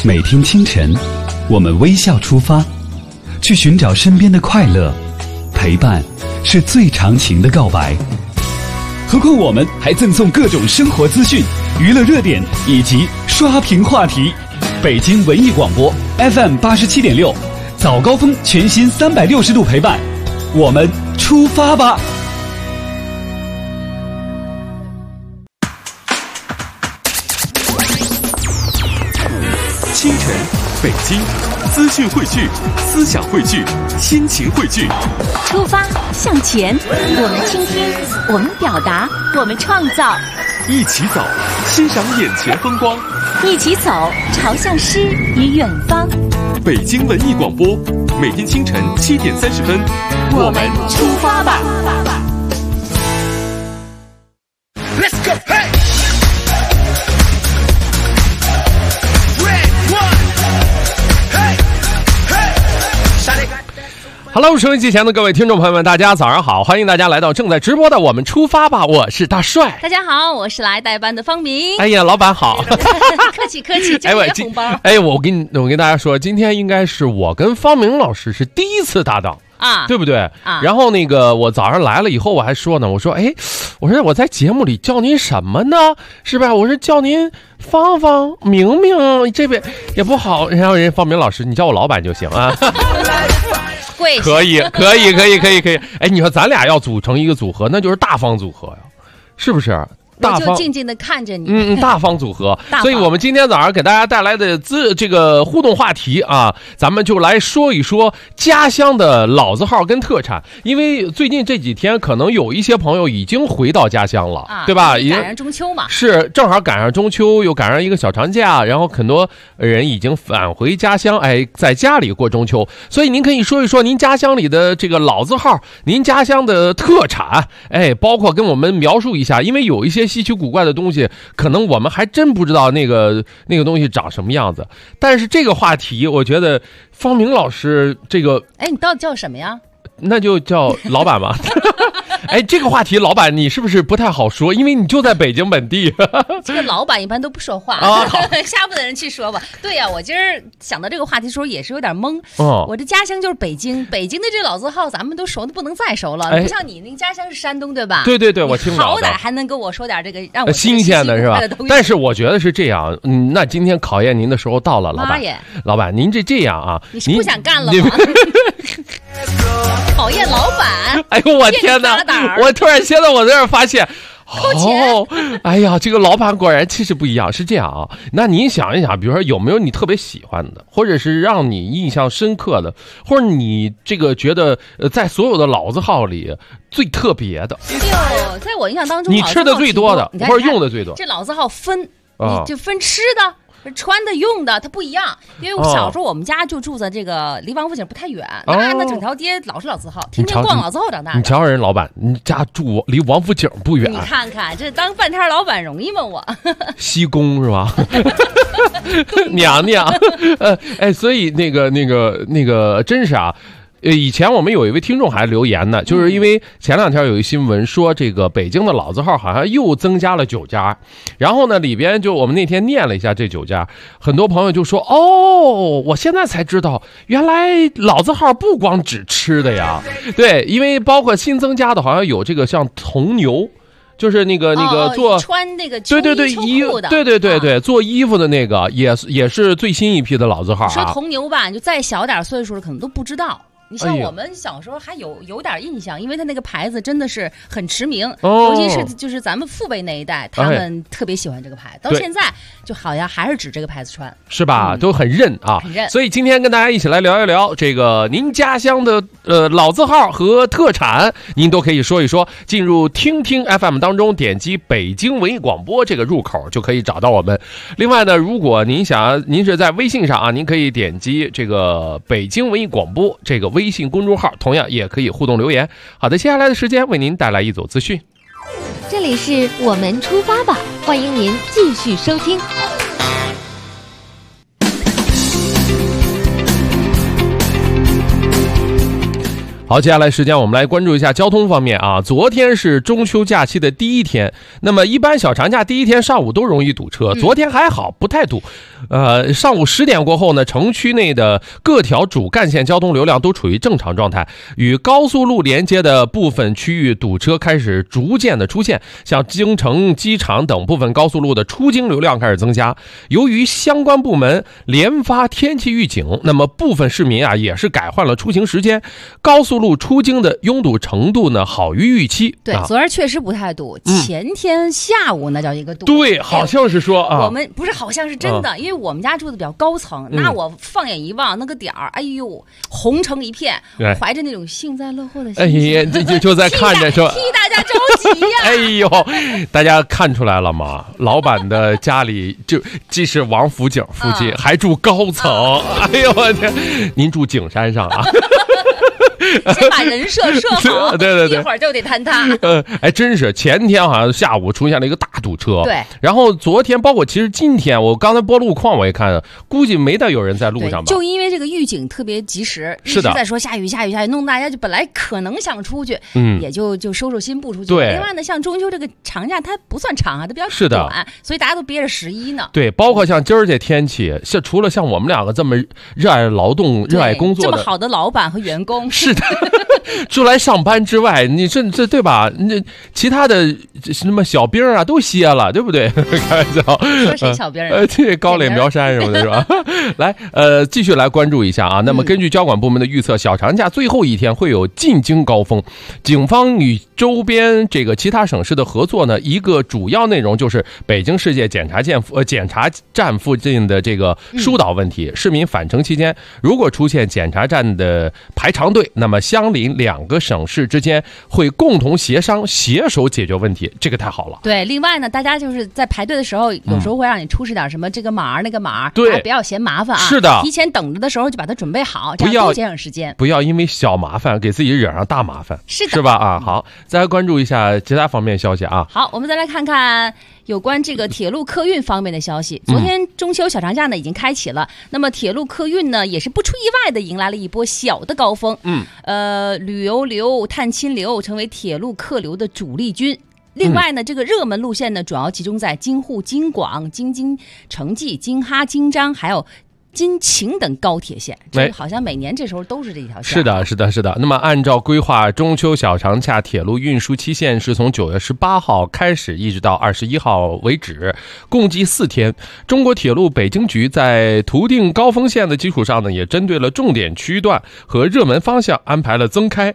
每天清晨，我们微笑出发，去寻找身边的快乐。陪伴是最长情的告白。何况我们还赠送各种生活资讯、娱乐热点以及刷屏话题。北京文艺广播 FM 87.6，早高峰全新360度陪伴，我们出发吧！ 清晨，北京，资讯汇聚，思想汇聚，心情汇聚。 出发向前，我们倾听，我们表达，我们创造。 一起走，欣赏眼前风光。 一起走，朝向诗与远方。 北京文艺广播，每天清晨7点30分， 我们出发吧。 Let's go, hey! Hello， 收音机前的各位听众朋友们，大家早上好！欢迎大家来到正在直播的我们出发吧，我是大帅。 大家好，我是来代班的方明。 哎呀，老板好， 客气客气，这个红包。 哎，我跟大家说，今天应该是我跟方明老师是第一次搭档。啊，对不对？啊，然后那个我早上来了以后，我还说呢，我说我在节目里叫您什么呢？是吧？我说叫您芳芳、明明，这边也不好。然后人家方明老师，你叫我老板就行啊。可以。哎，你说咱俩要组成一个组合，那就是大方组合呀，是不是？ 我就静静的看着你。 大方组合。所以我们今天早上给大家带来的这个互动话题啊，咱们就来说一说家乡的老字号跟特产。因为最近这几天可能有一些朋友已经回到家乡了，对吧？ 赶上中秋嘛。 是，正好赶上中秋，又赶上一个小长假，然后很多人已经返回家乡，在家里过中秋。所以您可以说一说您家乡里的这个老字号，您家乡的特产，包括跟我们描述一下，因为有一些稀奇古怪的东西，可能我们还真不知道那个东西长什么样子。但是这个话题，我觉得方明老师这个， 你到底叫什么呀？ 那就叫老板吧。这个话题老板你是不是不太好说？因为你就在北京本地。 这个老板一般都不说话下部的人去说吧。对呀，我今儿想到这个话题的时候也是有点懵。我这家乡就是北京，北京的这老字号咱们都熟的不能再熟了，不像你那个家乡是山东，对吧？ 对，我听到好歹还能跟我说点这个让我新鲜的是吧？但是我觉得是这样，那今天考验您的时候到了，老板您这样啊， 你是不想干了吗？讨厌老板！ 哎呦我天哪！我突然现在我在这儿发现，哎呀，这个老板果然气势不一样。是这样啊，那您想一想，比如说有没有你特别喜欢的，或者是让你印象深刻的，或者你这个觉得在所有的老字号里最特别的？ 在我印象当中， 你吃的最多的，或者用的最多。 这老字号你就分吃的。穿的用的它不一样，因为小时候我们家就住在这个离王府井不太远，那整条街老是老字号，天天逛老字号长大的。 你瞧人老板，你家住离王府井不远， 你看看这当半天老板容易吗？我西宫是吧？娘娘，所以那个真是啊。以前我们有一位听众还留言呢，就是因为前两天有一新闻说这个北京的老字号好像又增加了9家，然后呢里边就我们那天念了一下这9家，很多朋友就说我现在才知道原来老字号不光指吃的呀，对，因为包括新增加的好像有这个像铜牛。就是那个做穿那个对衣服的，对做衣服的那个也是最新一批的老字号。 说铜牛吧，就再小点岁数的可能都不知道。你像我们小时候还有点印象，因为它那个牌子真的是很驰名，尤其是就是咱们父辈那一代，他们特别喜欢这个牌子，到现在就好像还是指这个牌子穿， 是吧？都很认啊， 很认。 所以今天跟大家一起来聊一聊这个您家乡的老字号和特产，您都可以说一说。进入听听 FM 当中，点击北京文艺广播这个入口就可以找到我们。另外呢，如果您是在微信上啊，您可以点击这个北京文艺广播这个微信公众号，同样也可以互动留言。好的，接下来的时间为您带来一组资讯。 这里是我们出发吧，欢迎您继续收听。 好，接下来时间我们来关注一下交通方面啊。昨天是中秋假期的第一天，那么一般小长假第一天上午都容易堵车，昨天还好，不太堵。上午10点过后呢，城区内的各条主干线交通流量都处于正常状态，与高速路连接的部分区域堵车开始逐渐的出现，像京城、机场等部分高速路的出京流量开始增加。由于相关部门连发天气预警，那么部分市民啊也是改换了出行时间，高速路出京的拥堵程度呢好于预期。 对，昨儿确实不太堵，前天下午那叫一个堵。 对，好像是说啊， 我们不是好像是真的，因为我们家住的比较高层，那我放眼一望那个点儿，哎呦，红成一片，怀着那种幸灾乐祸的心情， 哎呀，就在看着说替大家着急呀。 哎呦，大家看出来了吗？老板的家里就既是王府井附近，还住高层。哎呦我天，您住景山上啊？ 先把人设设好， 对， 一会儿就得坍塌。 哎，真是前天好像下午出现了一个大堵车， 对。 然后昨天，包括其实今天，我刚才播路况我也看了，估计没得有人在路上吧。 就因为这个预警特别及时，一直在说下雨，弄大家就本来可能想出去，也就收心不出去。 对。 另外呢，像中秋这个长假，它不算长啊，它比较短，所以大家都憋着11呢。 对，包括像今儿这天气，除了像我们两个这么热爱劳动、热爱工作的这么好的老板和员工， 是的。出来上班之外，你这对吧？你其他的什么小兵啊都歇了，对不对？开玩笑， 说谁小兵？ 这高垒苗山什么的是吧？来，继续来关注一下啊。那么根据交管部门的预测，小长假最后一天会有进京高峰。警方与周边这个其他省市的合作呢，一个主要内容就是北京世界检查站附近的这个疏导问题。市民返程期间，如果出现检查站的排长队，那么相邻2个省市之间会共同协商携手解决问题，这个太好了。 对，另外呢，大家就是在排队的时候，有时候会让你出示点什么这个码那个码， 对， 不要嫌麻烦啊。 是的， 提前等着的时候就把它准备好，这样多节省时间。 不要因为小麻烦给自己惹上大麻烦， 是吧？啊，好，再来关注一下其他方面消息啊。 好，我们再来看看有关这个铁路客运方面的消息。昨天中秋小长假呢已经开启了，那么铁路客运呢也是不出意外的迎来了一波小的高峰。旅游流、探亲流成为铁路客流的主力军。另外呢，这个热门路线呢主要集中在京沪、京广、京城际、京哈、京张，还有京秦等高铁线，这好像每年这时候都是这一条线。 是的。那么按照规划，中秋小长假铁路运输期限是从9月18号开始，一直到21号为止，共计4天。中国铁路北京局在图定高峰线的基础上呢，也针对了重点区段和热门方向安排了增开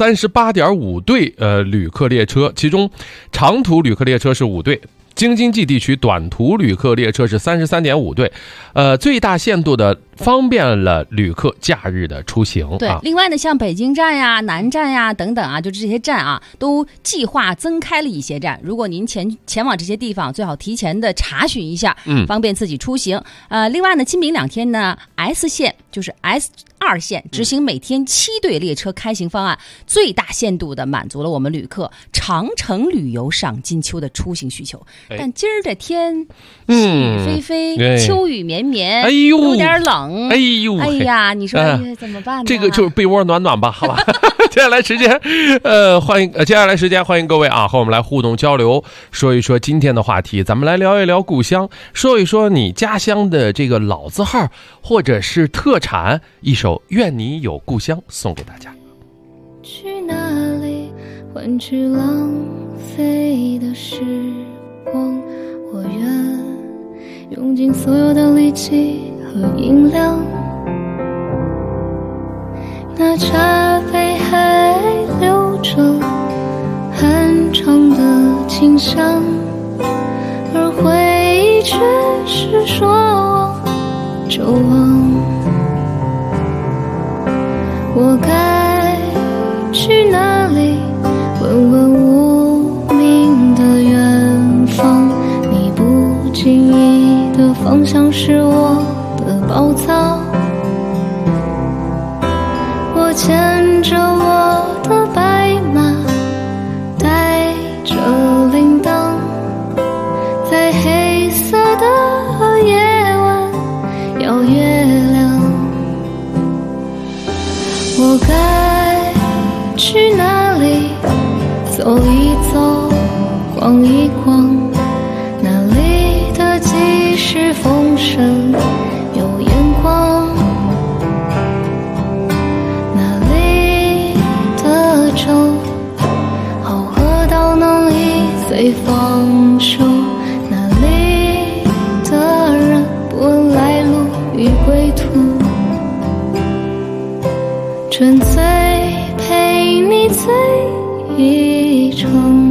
38.5对旅客列车，其中长途旅客列车是5对。京津冀地区短途旅客列车是33.5对，最大限度的方便了旅客假日的出行。 对，另外呢，像北京站呀、南站呀等等啊，就这些站啊，都计划增开了一些站。如果您前往这些地方，最好提前的查询一下，方便自己出行。另外呢，今明2天呢 ，S 线就是 S2线执行每天7对列车开行方案，最大限度的满足了我们旅客长程旅游赏金秋的出行需求。但今儿这天细雨霏霏，秋雨绵绵， 哎呦， 有点冷， 哎呦， 哎呀，你说怎么办呢？ 这个就是被窝暖暖吧，好吧。接下来时间，欢迎各位啊，和我们来互动交流，说一说今天的话题，咱们来聊一聊故乡，说一说你家乡的这个老字号或者是特产，一首《愿你有故乡》送给大家。 去哪里换取浪费的时光？我愿用尽所有的力气和音量，那茶杯还留着很长的清香，而回忆却是说忘就忘。我该去哪里问问无名的远方？你不经意的方向是我的宝藏。我牵着我的白马，带着铃铛，在黑色的夜晚摇月亮。我该身有眼光，哪里的酒好喝到能一醉方休，哪里的人不问来路与归途，纯粹陪你醉一场。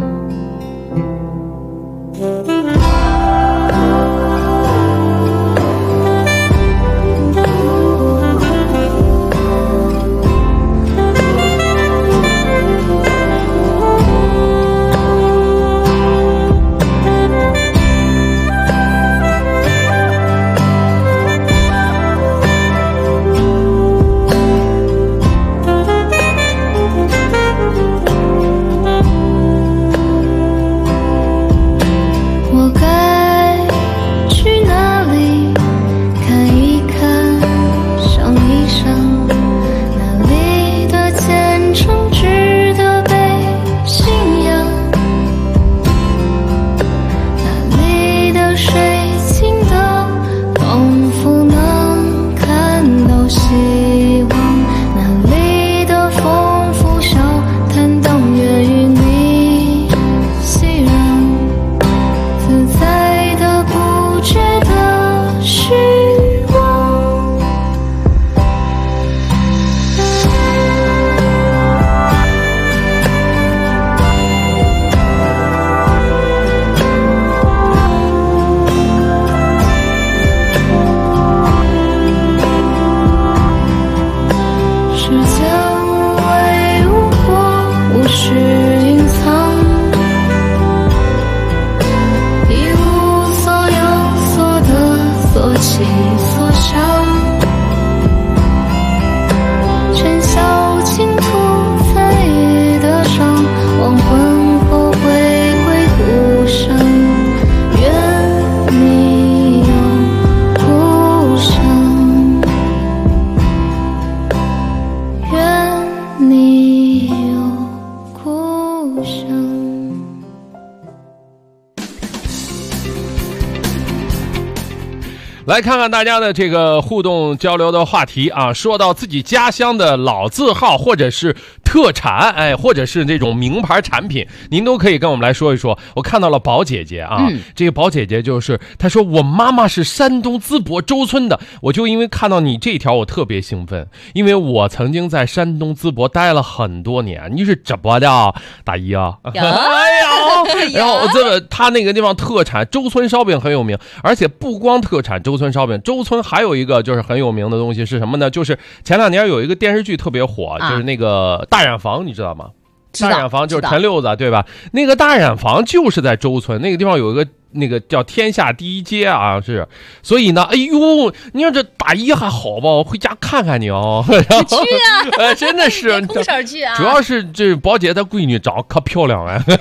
来看看大家的这个互动交流的话题啊，说到自己家乡的老字号或者是特产，哎，或者是这种名牌产品，您都可以跟我们来说一说。我看到了宝姐姐啊，这个宝姐姐就是她说我妈妈是山东淄博周村的，我就因为看到你这条我特别兴奋，因为我曾经在山东淄博待了很多年。你是直播的大姨啊？哎呀，然后这个他那个地方特产周村烧饼很有名，而且不光特产周村烧饼，周村还有一个就是很有名的东西是什么呢？就是前两年有一个电视剧特别火，就是那个大染坊，你知道吗？大染坊就是陈六子，对吧？那个大染坊就是在周村那个地方有一个那个叫天下第一街啊，是。所以呢，哎呦，你说这大姨还好吧？我回家看看你哦。 去啊！ 真的是空手去啊！ 主要是这宝姐她闺女长得可漂亮了。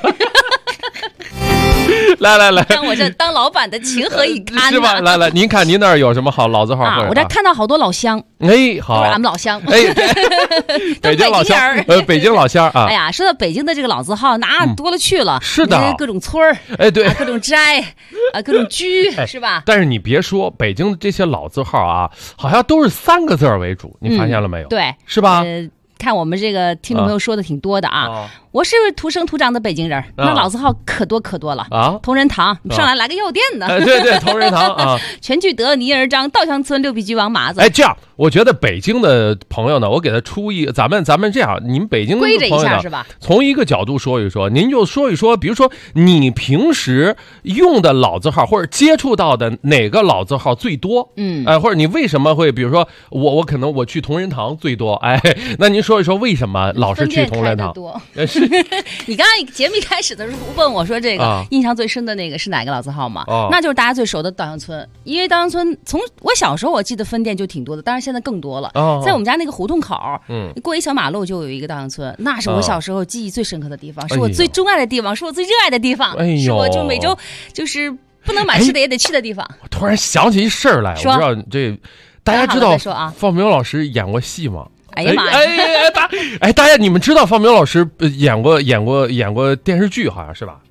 来， 让我这当老板的情何以堪是吧？来，您看您那儿有什么好老字号？ 我这看到好多老乡， 哎，好， 都是俺们老乡， 哎，北京老乡，北京老乡啊！ 哎呀，说到北京的这个老字号，那多了去了， 是的， 各种村儿， 哎，对， 各种斋啊，各种居，是吧？ 但是你别说，北京这些老字号啊，好像都是3个字为主，你发现了没有？ 对， 是吧？ 看我们这个听众朋友说的挺多的啊，我是土生土长的北京人，那老字号可多了啊。同仁堂上来个药店的， 对，同仁堂啊， 全聚德、泥人张、稻香村、六必居、王麻子。 哎，这样我觉得北京的朋友呢，我给他出一，咱们这样，你们北京的朋友归着一下是吧？ 从一个角度说一说，您就说一说，比如说你平时用的老字号或者接触到的哪个老字号最多？或者你为什么会，比如说我可能我去同仁堂最多，哎，那您说一说为什么老是去同仁堂？ 是你刚刚节目一开始的时候问我说这个印象最深的那个是哪个老字号吗？那就是大家最熟的稻香村，因为稻香村从我小时候我记得分店就挺多的，当然现在更多了。在我们家那个胡同口，过一小马路就有一个稻香村，那是我小时候记忆最深刻的地方，是我最钟爱的地方，是我最热爱的地方，是我就每周就是不能买吃的也得去的地方。 我突然想起一事儿来，我不知道这大家知道方明老师演过戏吗？ 哎呀妈呀！ 大家你们知道方明老师演过电视剧，好像是吧？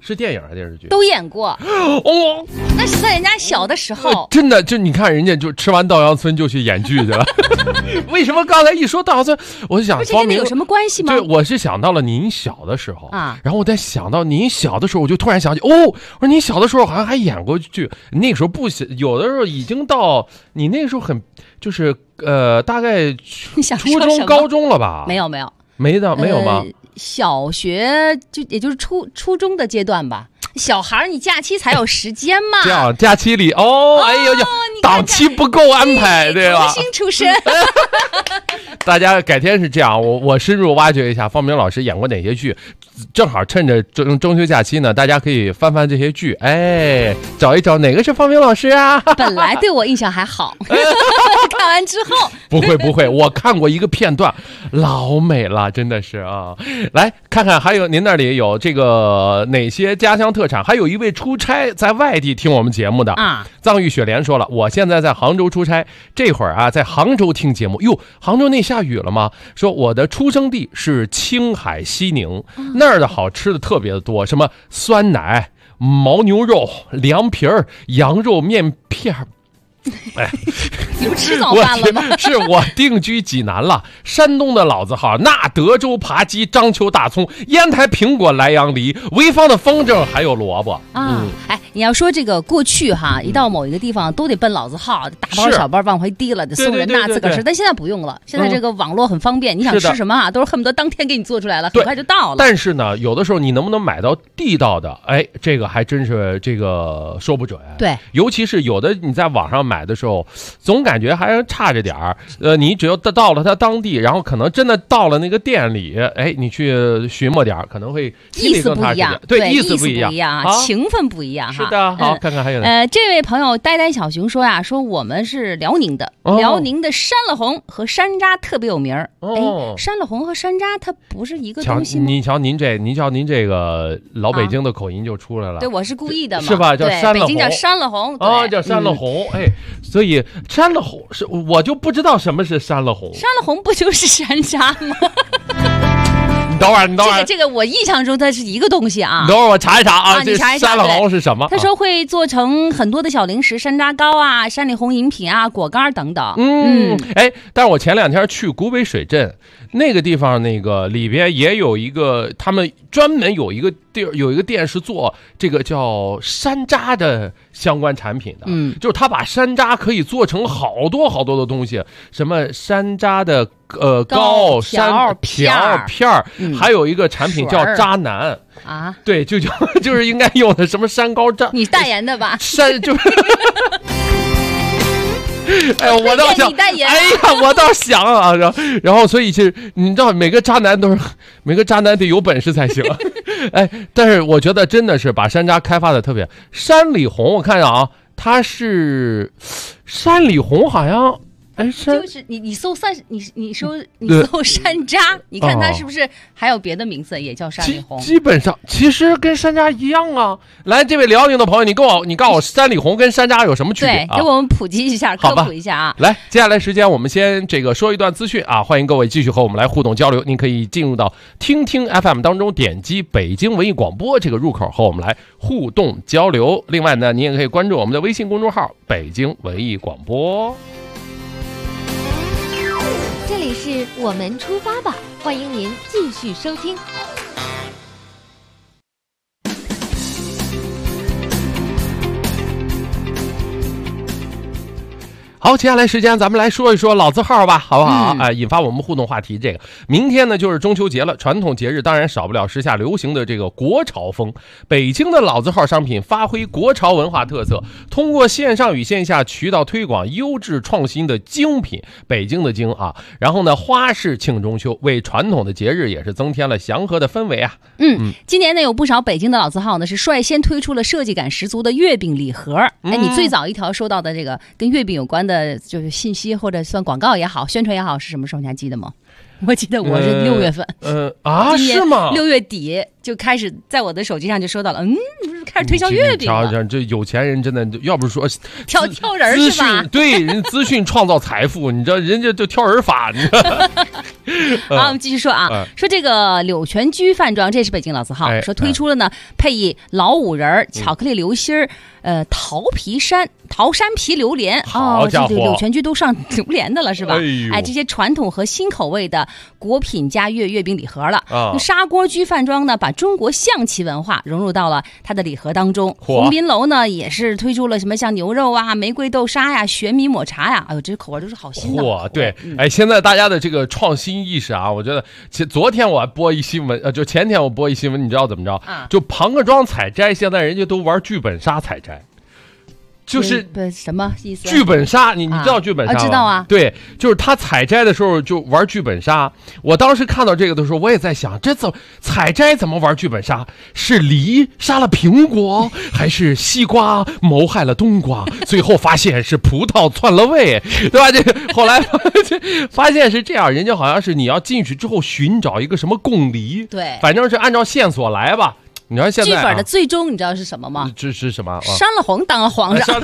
是电影还是电视剧？ 都演过。 哦， 那是在人家小的时候。 真的，就你看人家就吃完稻香村就去演剧去了。为什么刚才一说稻香村，我就想， 这跟你有什么关系吗？ 对，我是想到了您小的时候啊， 然后我在想到您小的时候，我就突然想起，我说您小的时候好像还演过剧，那个时候不小，有的时候已经到你那个时候很就是大概初中高中了吧？ 没有吗？ 小学也就是初中的阶段吧。小孩你假期才有时间嘛？ 这样假期里哎呦呦，档期不够安排，对吧？ 童星出身。 大家改天是这样，我深入挖掘一下方明老师演过哪些剧，正好趁着中秋假期呢，大家可以翻翻这些剧，找一找哪个是方明老师啊。 本来对我印象还好，看完之后不会，我看过一个片段，老美了，真的是啊。来看看还有您那里有这个哪些家乡特产，还有一位出差在外地听我们节目的啊，藏玉雪莲说了，我现在在杭州出差，这会儿啊在杭州听节目。哟，杭州那下雨了吗？说我的出生地是青海西宁，那儿的好吃的特别的多，什么酸奶、牦牛肉、凉皮儿、羊肉面片儿。 你不吃早饭了吗？ 是我定居济南了，山东的老字号，那德州扒鸡、章丘大葱、烟台苹果、莱阳梨、潍坊的风筝，还有萝卜啊。你要说这个过去哈，一到某一个地方都得奔老字号，大包小包往回提了，得送人呐，自个儿吃。但现在不用了，现在这个网络很方便，你想吃什么啊，都是恨不得当天给你做出来了，很快就到了。 但是呢，有的时候你能不能买到地道的，这个还真是这个说不准。 对， 尤其是有的你在网上买的时候，总感觉还差着点儿。你只要到了他当地，然后可能真的到了那个店里，你去寻摸点儿，可能会意思不一样。 对，意思不一样， 情分不一样哈。 是的，好，看看还有这位朋友呆呆小熊说呀，说我们是辽宁的，辽宁的山了红和山楂特别有名儿。山了红和山楂它不是一个东西吗？ 你瞧您这个老北京的口音就出来了。 对，我是故意的嘛， 是吧？叫山了红， 北京叫山了红叫山了红。所以山了红是我就不知道什么是山了红。 山了红不就是山楂吗？ 你等会儿， 这个我印象中它是一个东西啊。 等会儿我查一查啊， 你查一查山了红是什么？ 他说会做成很多的小零食，山楂糕啊、山里红饮品啊、果干等等。 但是我前2天去古北水镇那个地方，那个里边也有一个，他们专门有一个地儿，有一个店是做这个叫山楂的相关产品的。就是他把山楂可以做成好多好多的东西，什么山楂的糕、山片儿，还有一个产品叫渣男啊，对，就是应该用的什么山糕渣， 你代言的吧？ 山就。我倒想，我倒想啊，然后所以其实你知道，每个渣男得有本事才行。但是我觉得真的是把山楂开发的特别。山里红，我看啊，它是山里红，好像就是你搜山楂，你看它是不是还有别的名字也叫山里红？ 基本上其实跟山楂一样啊。来，这位辽宁的朋友，你告诉我山里红跟山楂有什么区别？ 对，给我们普及一下，科普一下啊。 来，接下来时间我们先这个说一段资讯啊，欢迎各位继续和我们来互动交流。您可以进入到听听 FM 当中，点击北京文艺广播这个入口和我们来互动交流。另外呢，您也可以关注我们的微信公众号北京文艺广播。 这里是我们出发吧，欢迎您继续收听。 好，接下来时间咱们来说一说老字号吧，好不好？引发我们互动话题。这个明天呢就是中秋节了，传统节日当然少不了时下流行的这个国潮风。北京的老字号商品发挥国潮文化特色，通过线上与线下渠道推广优质创新的精品，北京的京啊。然后呢，花式庆中秋，为传统的节日也是增添了祥和的氛围啊。 今年呢有不少北京的老字号呢是率先推出了设计感十足的月饼礼盒。你最早一条收到的这个跟月饼有关的就是信息或者算广告也好，宣传也好，是什么时候？你还记得吗？我记得我是6月份， 是吗？ 6月底就开始在我的手机上就收到了，开开始推销月饼了。 这有钱人真的，要不是说挑人是吧？ 对，人资讯创造财富，你知道人家就挑人法，你知道。 好，我们继续说啊，说这个柳泉居饭庄，这是北京老字号，说推出了呢配以老五仁、巧克力流心儿。桃山皮榴莲好家伙， 柳泉居都上榴莲的了是吧？这些传统和新口味的果品加月饼礼盒了。砂锅居饭庄呢，把中国象棋文化融入到了它的礼盒当中。鸿宾楼呢，也是推出了什么像牛肉啊、玫瑰豆沙呀、玄米抹茶呀，哎呦，这口味都是好新的。 对，现在大家的这个创新意识啊，我觉得，昨天我还播一新闻，就前天我播一新闻，你知道怎么着？就庞各庄采摘，现在人家都玩剧本杀采摘。就是什么意思？ 剧本杀，你知道剧本杀吗？ 知道啊。 对，就是他采摘的时候就玩剧本杀。我当时看到这个的时候，我也在想，这采摘怎么玩剧本杀？是梨杀了苹果，还是西瓜谋害了冬瓜？最后发现是葡萄篡了位，对吧？这后来发现是这样，人家好像是你要进去之后寻找一个什么共梨， 对， 反正是按照线索来吧。你知道现在剧本的最终你知道是什么吗？ 这是什么？ 删了红当了皇上。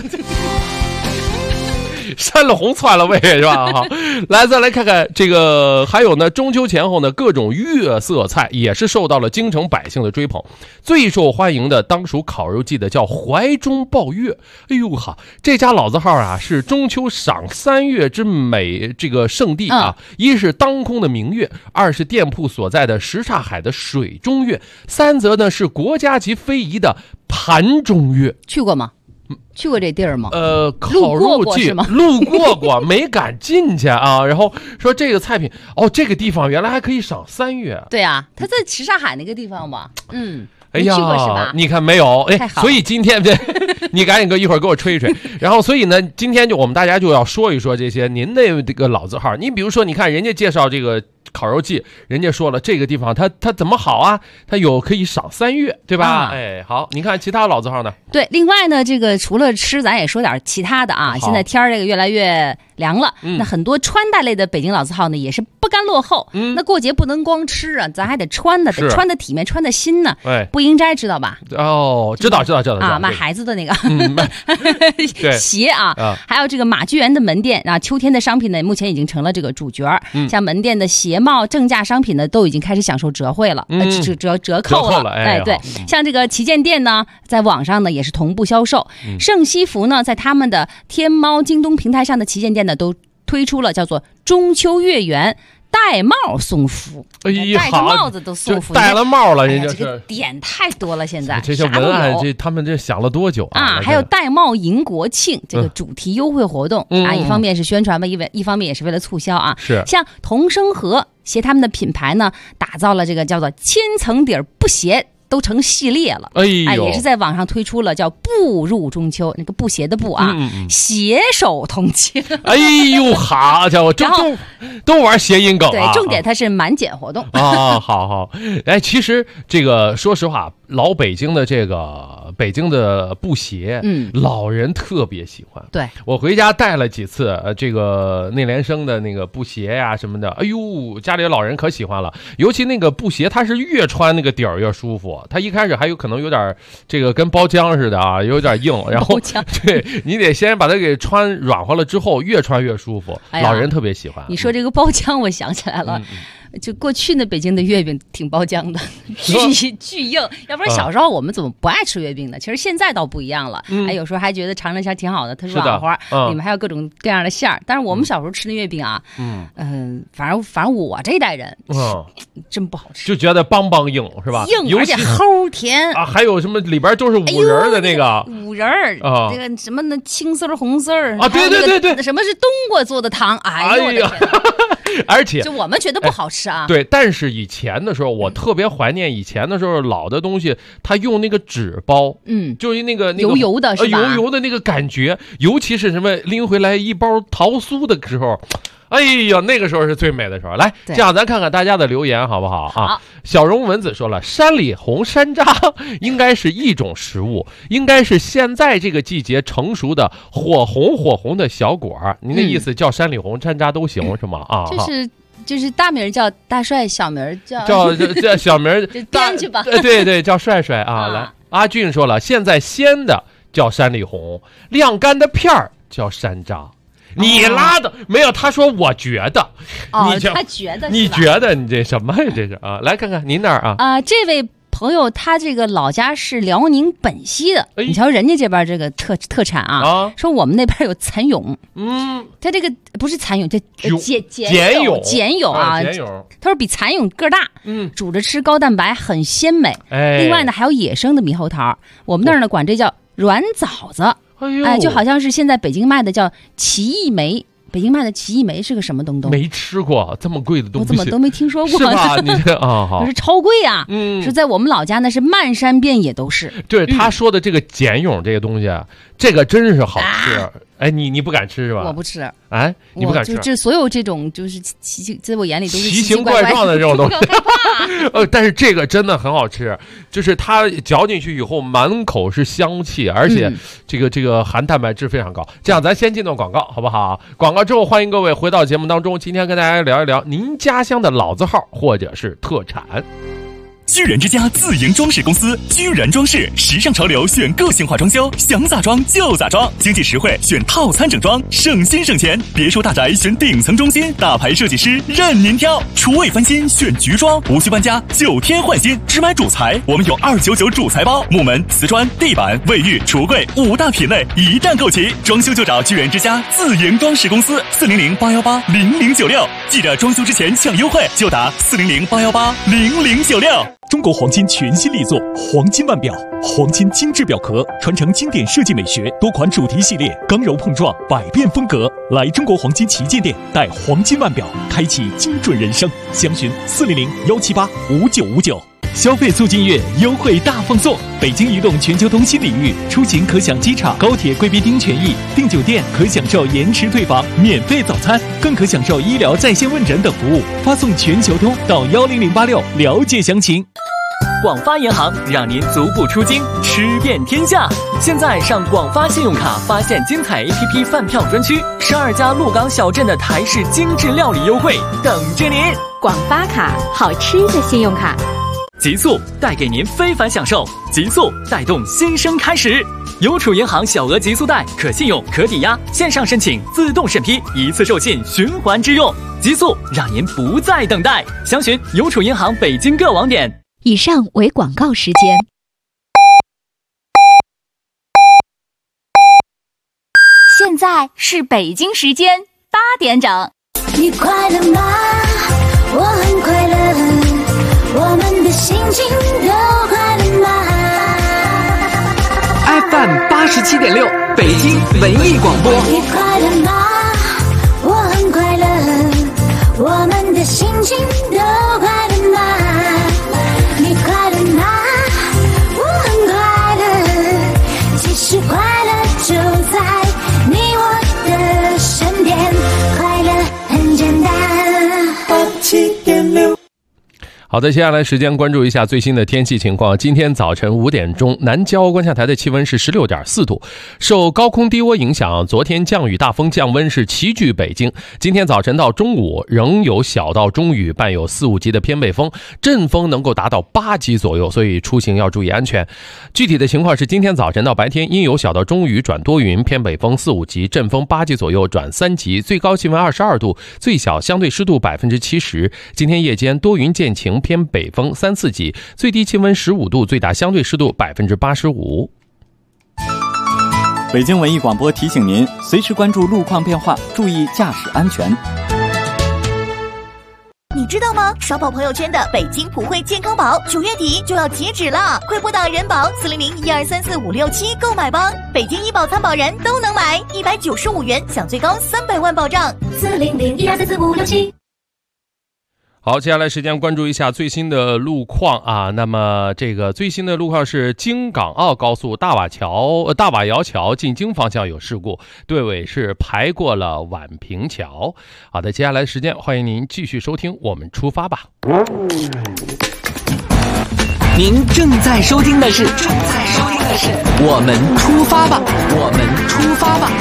删了红篡了位是吧？好，来再来看看这个，还有呢，中秋前后呢，各种月色菜也是受到了京城百姓的追捧。最受欢迎的当属烤肉季的叫怀中抱月。哎呦哈，这家老字号啊是中秋赏3月之美这个圣地啊，一是当空的明月，二是店铺所在的什刹海的水中月，三则呢是国家级非遗的盘中月。 去过吗？去过这地儿吗？ 烤肉季路过没敢进去啊。然后说这个菜品这个地方原来还可以赏3月。 对啊，他在什刹海那个地方吧。 哎呀， 去过是吧？ 你看没有？所以今天你赶紧一会儿给我吹一吹。然后所以呢，今天我们大家就要说一说这些您的这个老字号。你比如说，你看人家介绍这个烤肉季，人家说了这个地方它怎么好啊？它有可以赏3月，对吧？好，你看其他老字号呢？ 对，另外呢，这个除了吃，咱也说点其他的啊。现在天儿这个越来越凉了，那很多穿戴类的北京老字号呢也是不甘落后。那过节不能光吃啊，咱还得穿的，得穿的体面，穿的新呢。步英斋知道吧？ 知道啊，卖孩子的那个对鞋啊，还有这个马具园的门店啊，秋天的商品呢，目前已经成了这个主角。像门店的鞋帽、正价商品呢，都已经开始享受折惠了，折扣了。对，像这个旗舰店呢，在网上呢也是同步销售。盛西服呢，在他们的天猫、京东平台上的旗舰店呢，都推出了叫做中秋月圆戴帽送福，戴着帽子都送福， 戴了帽了，人家这个点太多了。现在这些文案，他们这想了多久啊？ 还有戴帽迎国庆这个主题优惠活动啊，一方面是宣传吧，一方面也是为了促销啊。 是像同生和携他们的品牌呢，打造了这个叫做千层底布鞋。都成系列了，也是在网上推出了叫步入中秋，那个布鞋的布啊，携手同庆。 哎呦，好家伙，都玩谐音梗啊！ 对，重点它是满减活动啊。好，其实这个说实话，老北京的北京的布鞋，老人特别喜欢。 对， 我回家带了几次，这个内联升的那个布鞋呀什么的，哎呦，家里的老人可喜欢了。尤其那个布鞋，它是越穿那个底儿越舒服。它一开始还有可能有点这个跟包浆似的啊，有点硬，然后对你得先把它给穿软和了之后，越穿越舒服。老人特别喜欢。 你说这个包浆，我想起来了。就过去呢，北京的月饼挺包浆的，巨硬。要不然小时候我们怎么不爱吃月饼呢？其实现在倒不一样了，有时候还觉得尝了一下挺好的，它软和，里面还有各种各样的馅儿。但是我们小时候吃的月饼啊，反正我这一代人，真不好吃， 就觉得邦邦硬是吧？ 硬而且齁甜啊！还有什么里边都是五仁的那个五仁儿啊，这个什么那青丝红丝儿啊，对， 什么是冬瓜做的糖？哎呦我的天！ 而且就我们觉得不好吃啊， 对，但是以前的时候，我特别怀念以前的时候老的东西，它用那个纸包，就是那个油油的是吧？ 油油的那个感觉，尤其是什么拎回来一包桃酥的时候。哎呀，那个时候是最美的时候。来，这样咱看看大家的留言好不好啊？小荣文子说了，山里红山楂应该是一种食物，应该是现在这个季节成熟的火红的小果儿。您的意思叫山里红山楂都行是吗？啊， 就是大名叫大帅，小名叫小名编去吧。 对，叫帅帅啊。来阿俊说了，现在鲜的叫山里红，晾干的片儿叫山楂。你拉的没有？他说我觉得， 他觉得， 你觉得你这什么呀？这是啊，来看看您那儿啊。 这位朋友他这个老家是辽宁本溪的，你瞧人家这边这个特产啊，说我们那边有蚕蛹，他这个不是蚕蛹，这茧蛹啊，他说比蚕蛹个大，煮着吃高蛋白，很鲜美。另外呢，还有野生的猕猴桃，我们那儿呢管这叫软枣子。就好像是现在北京卖的叫奇异梅，北京卖的奇异梅是个什么东东？ 没吃过这么贵的东西， 我怎么都没听说过？ 是吧？你这好， 可是超贵啊！是在我们老家那是漫山遍野都是。 对，他说的这个茧蛹这个东西，这个真是好吃。你不敢吃是吧？ 我不吃。 你不敢吃？ 这所有这种就是在我眼里都是奇形怪状的这种东西。但是这个真的很好吃，就是它嚼进去以后满口是香气，而且这个含蛋白质非常高。这样咱先进段广告好不好？广告之后欢迎各位回到节目当中，今天跟大家聊一聊您家乡的老字号或者是特产。 居然之家自营装饰公司，居然装饰，时尚潮流选个性化装修，想咋装就咋装，经济实惠选套餐整装，省心省钱。别墅大宅选顶层中心，大牌设计师任您挑。厨卫翻新选菊装，无需搬家，9天换新，只买主材，我们有299主材包，木门、瓷砖、地板、卫浴、橱柜5大品类一站购齐。装修就找居然之家自营装饰公司，400-818-0096，记得装修之前抢优惠，就打400-818-0096。 中国黄金全新力作黄金腕表，黄金精致表壳，传承经典设计美学，多款主题系列，刚柔碰撞，百变风格。来中国黄金旗舰店，带黄金腕表，开启精准人生。详询400-178-5959。消费促进月优惠大放送，北京移动全球通新礼遇，出行可享机场、高铁贵宾厅权益，订酒店可享受延迟退房、免费早餐，更可享受医疗在线问诊等服务。发送全球通到10086了解详情。 广发银行让您足不出京，吃遍天下。现在上广发信用卡发现精彩 APP 饭票专区，12家鹿港小镇的台式精致料理优惠等着您。 广发卡，好吃的信用卡。 极速带给您非凡享受，极速带动新生开始。邮储银行小额极速贷，可信用可抵押，线上申请自动审批，一次授信循环支用。极速让您不再等待，详询邮储银行北京各网点。 以上为广告时间。 现在是北京时间8点整。 你快乐吗？我很快乐，我们的心情都快乐吗 ？FM 87.6，北京文艺广播。 你快乐吗？我很快乐，我们的心情都快乐吗？你快乐吗？我很快乐，其实快乐就在你我的身边，快乐很简单。87.6。 好的，接下来时间关注一下最新的天气情况。今天早晨5点钟，南郊观下台的气温是16.4度。受高空低涡影响，昨天降雨大风降温是齐聚北京。今天早晨到中午仍有小到中雨，伴有4、5级的偏北风，阵风能够达到8级左右，所以出行要注意安全。具体的情况是，今天早晨到白天阴有小到中雨转多云，偏北风4、5级，阵风8级左右转3级，最高气温22度，最小相对湿度70%。今天夜间多云见晴，偏北风3、4级，最低气温15度，最大相对湿度85%。 北京文艺广播提醒您，随时关注路况变化，注意驾驶安全。 你知道吗？刷爆朋友圈的北京普惠健康宝9月底就要截止了，快拨打人保400-1234-567购买吧！北京医保参保人都能买，195元享最高300万保障。400-1234-567。 好，接下来时间关注一下最新的路况啊。那么这个最新的路况是京港澳高速大瓦窑桥进京方向有事故，队尾是排过了宛平桥。好的，接下来时间欢迎您继续收听我们出发吧。 您正在收听的是我们出发吧，我们出发吧。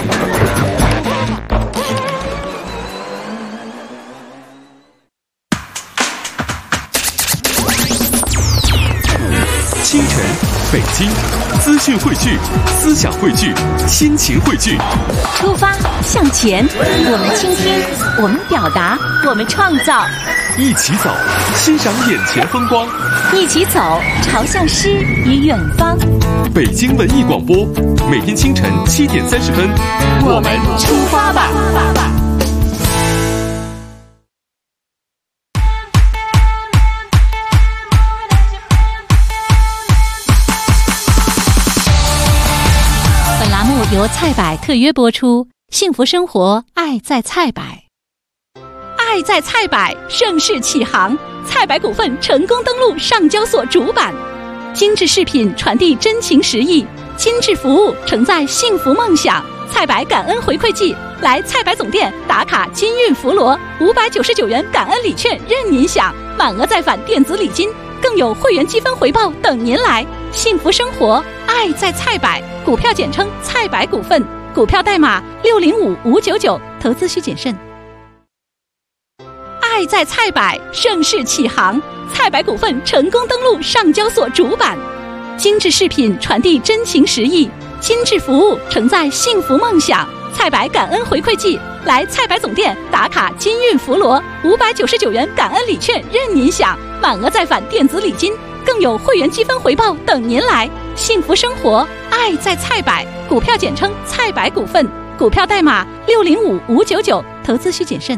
清晨，北京听，资讯汇聚，思想汇聚，亲情汇聚。 出发向前，我们倾听，我们表达，我们创造， 一起走，欣赏眼前风光。 一起走，朝向诗与远方。 北京文艺广播，每天清晨7点30分， 我们出发吧。本栏目由菜百特约播出，幸福生活，爱在菜百。爱在菜百，盛世启航。菜百股份成功登陆上交所主板，精致饰品传递真情实意，精致服务承载幸福梦想。菜百感恩回馈季，来菜百总店打卡金运福罗，599元感恩礼券任您享，满额再返电子礼金，更有会员积分回报等您来。幸福生活，爱在菜百，股票简称菜百股份，股票代码605599，投资需谨慎。爱在菜百，盛世启航。菜百股份成功登陆上交所主板，精致饰品传递真情实意，精致服务承载幸福梦想。菜百感恩回馈季，来菜百总店打卡金运福罗，599元感恩礼券任您享，满额再返电子礼金，更有会员积分回报等您来。幸福生活，爱在菜百，股票简称菜百股份，股票代码605599，投资需谨慎。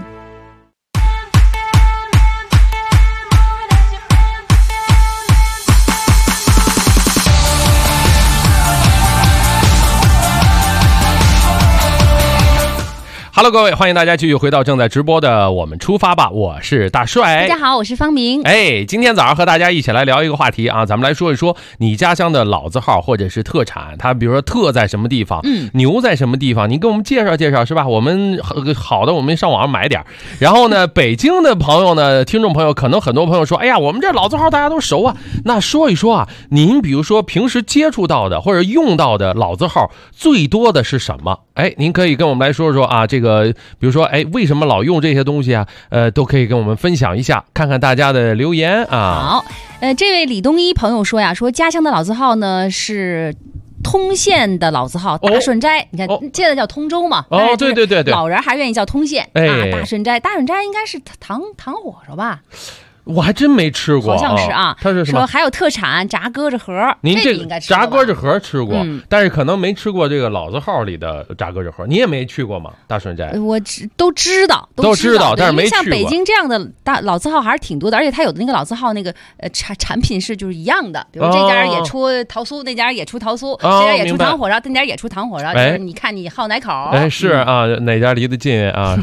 Hello， 各位，欢迎大家继续回到正在直播的我们出发吧，我是大帅。 大家好，我是方明。 今天早上和大家一起来聊一个话题啊，咱们来说一说你家乡的老字号或者是特产，它比如说特在什么地方，牛在什么地方，你给我们介绍介绍是吧？我们好的，我们上网上买点。然后呢，北京的朋友呢，听众朋友可能很多朋友说，哎呀，我们这老字号大家都熟啊。那说一说啊，您比如说平时接触到的或者用到的老字号最多的是什么？您可以跟我们来说说啊，这个比如说为什么老用这些东西啊？都可以跟我们分享一下，看看大家的留言啊。 好，这位李东一朋友说呀，说家乡的老字号呢是通县的老字号大顺斋，你看现在叫通州嘛， 对对对对， 老人还愿意叫通县大顺斋，大顺斋应该是糖火烧吧？ 我还真没吃过， 好像是啊。 它是什么？ 说还有特产炸鸽子盒， 您这应该吃过炸鸽子盒吃过，但是可能没吃过这个老字号里的炸鸽子盒。你也没去过吗？大顺斋我都知道， 但是没去过。 像北京这样的老字号还是挺多的，而且它有的那个老字号那个产品是就是一样的，比如这家也出桃酥，那家也出桃酥，这家也出糖火烧，那家也出糖火烧，就是你看你好哪口。 是啊，哪家离得近啊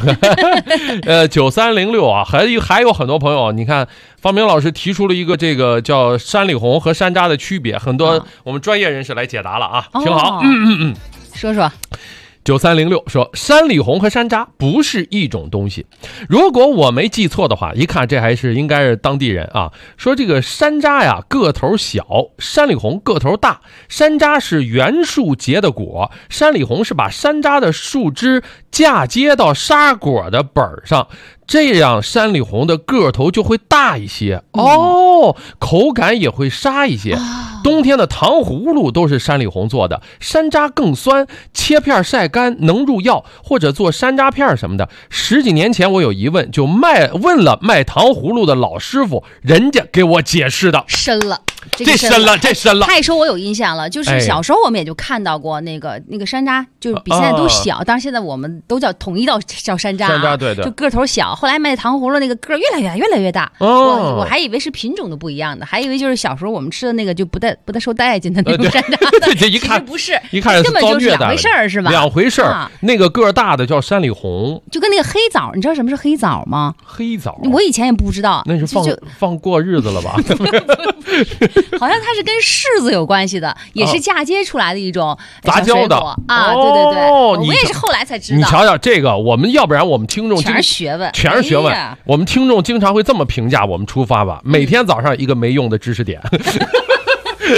？9306啊，还有很多朋友，你看。方明老师提出了一个这个叫山里红和山楂的区别，很多我们专业人士来解答了啊，挺好。 说说。 9306说，山里红和山楂不是一种东西。如果我没记错的话，一看这还是应该是当地人啊。说这个山楂呀个头小，山里红个头大。山楂是原树结的果，山里红是把山楂的树枝嫁接到沙果的本上，这样山里红的个头就会大一些口感也会沙一些。冬天的糖葫芦都是山里红做的，山楂更酸，切片晒干能入药，或者做山楂片什么的。10几年前我有疑问，就问了卖糖葫芦的老师傅，人家给我解释的。 深了， 这深了。 他一说我有印象了，就是小时候我们也就看到过那个山楂，就是比现在都小，当然现在我们都叫统一叫山楂， 山楂对， 就个头小。后来卖糖葫芦那个个越来越大，我还以为是品种的不一样的，还以为就是小时候我们吃的那个就不太受待见的那种山楂。 这一看不是， 一看根本就是两回事儿，是吧？ 两回事儿。那个个大的叫山里红， 就跟那个黑枣，你知道什么是黑枣吗？ 黑枣， 我以前也不知道， 那是放过日子了吧？ 好像它是跟柿子有关系的，也是嫁接出来的一种杂交的啊。对，我也是后来才知道。 你瞧瞧这个，要不然我们听众全是学问， 我们听众经常会这么评价我们出发吧，每天早上一个没用的知识点。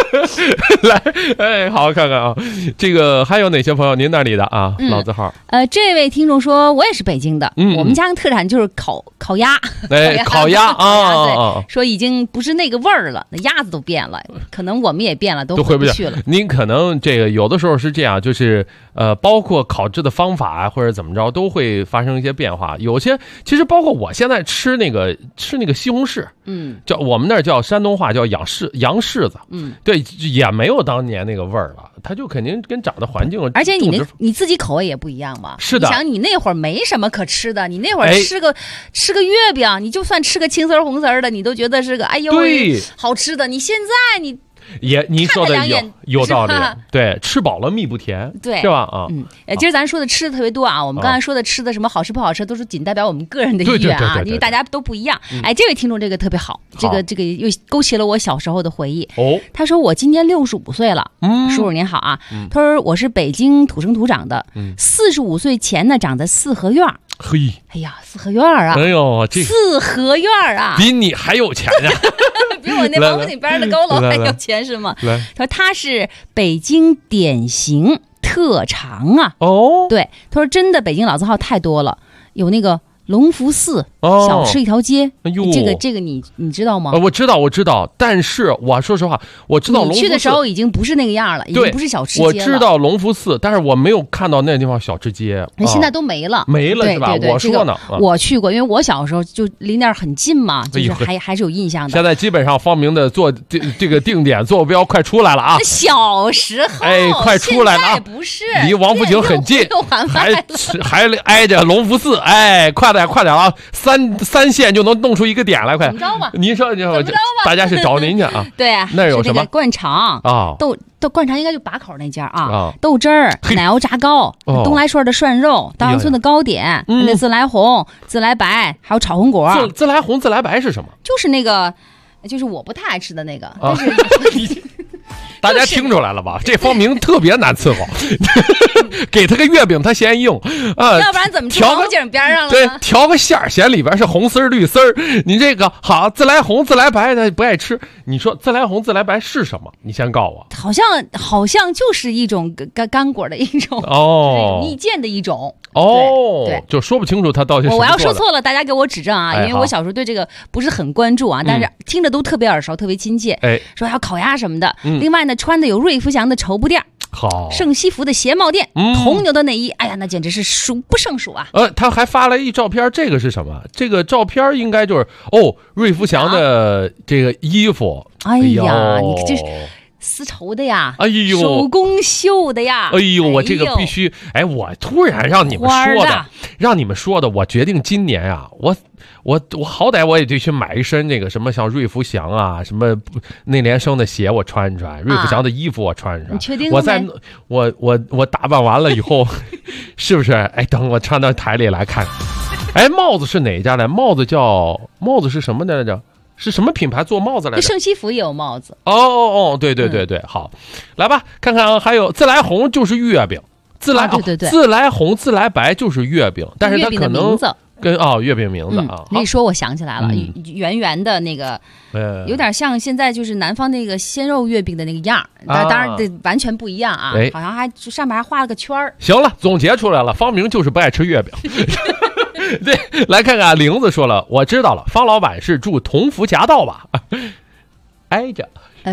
来，哎，好看看啊，这个还有哪些朋友？您那里的啊，老字号。 这位听众说，我也是北京的，我们家的特产就是烤鸭， 烤鸭啊， 对，说已经不是那个味儿了，那鸭子都变了，可能我们也变了，都回不去了。 您可能这个有的时候是这样，就是包括烤制的方法啊，或者怎么着，都会发生一些变化。有些其实包括我现在吃那个西红柿，叫我们那儿叫山东话叫洋柿子，对，也没有当年那个味儿了，它就肯定跟长的环境， 而且你自己口味也不一样嘛。 是的， 你想你那会儿没什么可吃的，你那会儿吃个月饼，你就算吃个青丝红丝的，你都觉得是个哎呦好吃的。你现在你说的有道理，对，吃饱了蜜不甜， 对， 是吧？啊， 今儿咱说的吃的特别多啊，我们刚才说的吃的什么好吃不好吃，都是仅代表我们个人的意愿啊，因为大家都不一样。哎，这位听众这个特别好，这个又勾起了我小时候的回忆。他说我今年65岁了，叔叔您好啊。他说我是北京土生土长的，45岁前呢长在四合院。 嘿， 哎呀，四合院啊！ 哎呦， 四合院啊， 比你还有钱呀！ 比我那王府井边的高楼还有钱是吗？他说他是北京典型特长啊。对，他说真的，北京老字号太多了，有那个隆福寺，小吃一条街。这个你知道吗？ 我知道，但是我说实话，我知道隆福寺， 你去的时候已经不是那个样了，已经不是小吃街了。 我知道隆福寺，但是我没有看到那个地方小吃街， 现在都没了是吧？我说呢， 我去过，因为我小时候就离那儿很近嘛，就是还是有印象的。 现在基本上方明的这个定点坐标快出来了啊！ 小时候， 快出来了啊！ 不是离王府井很近，还挨着隆福寺，快点啊！三线就能弄出一个点来，快！ 怎么着吧？ 您说，大家是找您去啊？ 对啊， 那有什么灌肠啊？ 豆灌肠应该就把口那家啊，豆汁儿、奶油炸糕、东来顺的涮肉、稻香村的糕点，那自来红、自来白，还有炒红果。 自来红、自来白是什么？ 就是那个，就是我不太爱吃的那个，但是。 大家听出来了吧？这方明特别难伺候，给他个月饼他嫌硬啊， 要不然怎么调个景边上了？ 对，调个馅儿嫌里边是红丝绿丝儿。你这个好自来红、自来白他不爱吃。你说自来红、自来白是什么？你先告我。 好像就是一种干果的一种蜜饯的一种。对， 就说不清楚他到底是什么。 我要说错了，大家给我指正啊，因为我小时候对这个不是很关注啊，但是听着都特别耳熟，特别亲切。说还有烤鸭什么的。另外呢，穿的有瑞福祥的绸布垫， 好圣西服的鞋帽店，红牛的内衣，哎呀，那简直是数不胜数啊！ 他还发了一照片，这个是什么？这个照片应该就是瑞福祥的这个衣服。 哎呀，你这是。丝绸的呀， 哎呦， 手工绣的呀， 哎呦，我这个必须，我突然让你们说的，我决定今年啊，我好歹我也得去买一身那个什么像瑞福祥啊，什么内联升的鞋我穿一穿，瑞福祥的衣服我穿一穿。 你确定？ 我打扮完了以后，是不是？等我穿到台里来看。帽子是哪一家的？帽子是什么的来着？是什么品牌做帽子来着？ 圣西服也有帽子。 对，好，来吧，看看啊，还有自来红就是月饼，自来红、自来白就是月饼，但是它可能跟月饼名字啊。 你说我想起来了，圆圆的那个，有点像现在就是南方那个鲜肉月饼的那个样，当然完全不一样啊，好像还上面还画了个圈儿。 行了，总结出来了，方明就是不爱吃月饼。对，来看看玲子说了，我知道了，方老板是住同福夹道吧？挨着。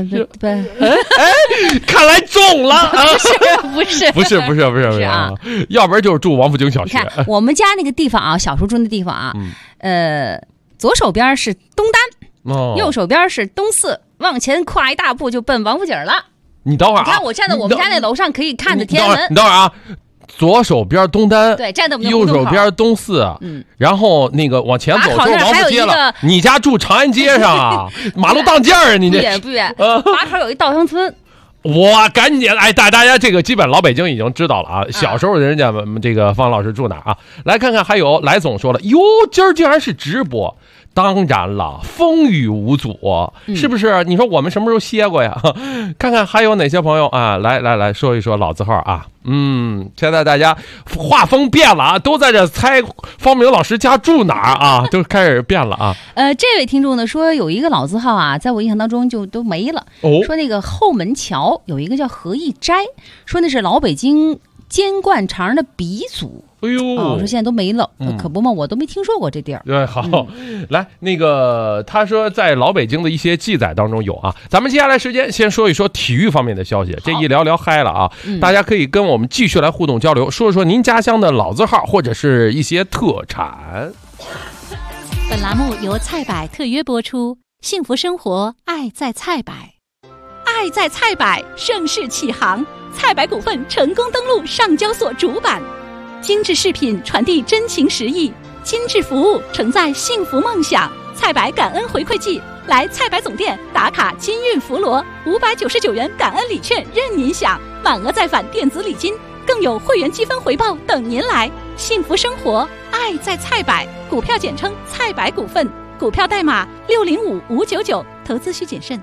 看来中了啊！不是啊，要不然就是住王府井小学。 你看我们家那个地方啊，小时候住的地方啊，左手边是东单，右手边是东四，往前跨一大步就奔王府井了。 你等会儿啊， 你看我站在我们家那楼上可以看着天安门。 你等会儿啊。左手边东单， 对，站在我们右手边东四，然后那个往前走说王府街了。你家住长安街上啊，马路当间儿，你这不远。把口有一稻香村。 我赶紧大家这个基本老北京已经知道了啊。小时候人家这个方老师住哪啊？来看看，还有来总说了，哟，今儿竟然是直播， 当然了，风雨无阻，是不是？你说我们什么时候歇过呀？看看还有哪些朋友啊，来说一说老字号啊。现在大家画风变了啊，都在这猜方明老师家住哪儿啊，都开始变了啊。 这位听众呢说有一个老字号啊，在我印象当中就都没了。说那个后门桥有一个叫何义斋，说那是老北京煎灌肠的鼻祖。 哎呦， 我说现在都没了，可不嘛，我都没听说过这地儿。 对，好，来那个他说在老北京的一些记载当中有啊，咱们接下来时间先说一说体育方面的消息，这一聊嗨了啊，大家可以跟我们继续来互动交流，说说您家乡的老字号或者是一些特产。 本栏目由菜百特约播出，幸福生活，爱在菜百，爱在菜百，盛世启航，菜百股份成功登陆上交所主板。精致饰品传递真情实意，精致服务承载幸福梦想。菜百感恩回馈季，来菜百总店打卡金运福罗，599元感恩礼券任您享，满额再返电子礼金，更有会员积分回报等您来。幸福生活，爱在菜百，股票简称菜百股份，股票代码605599，投资需谨慎。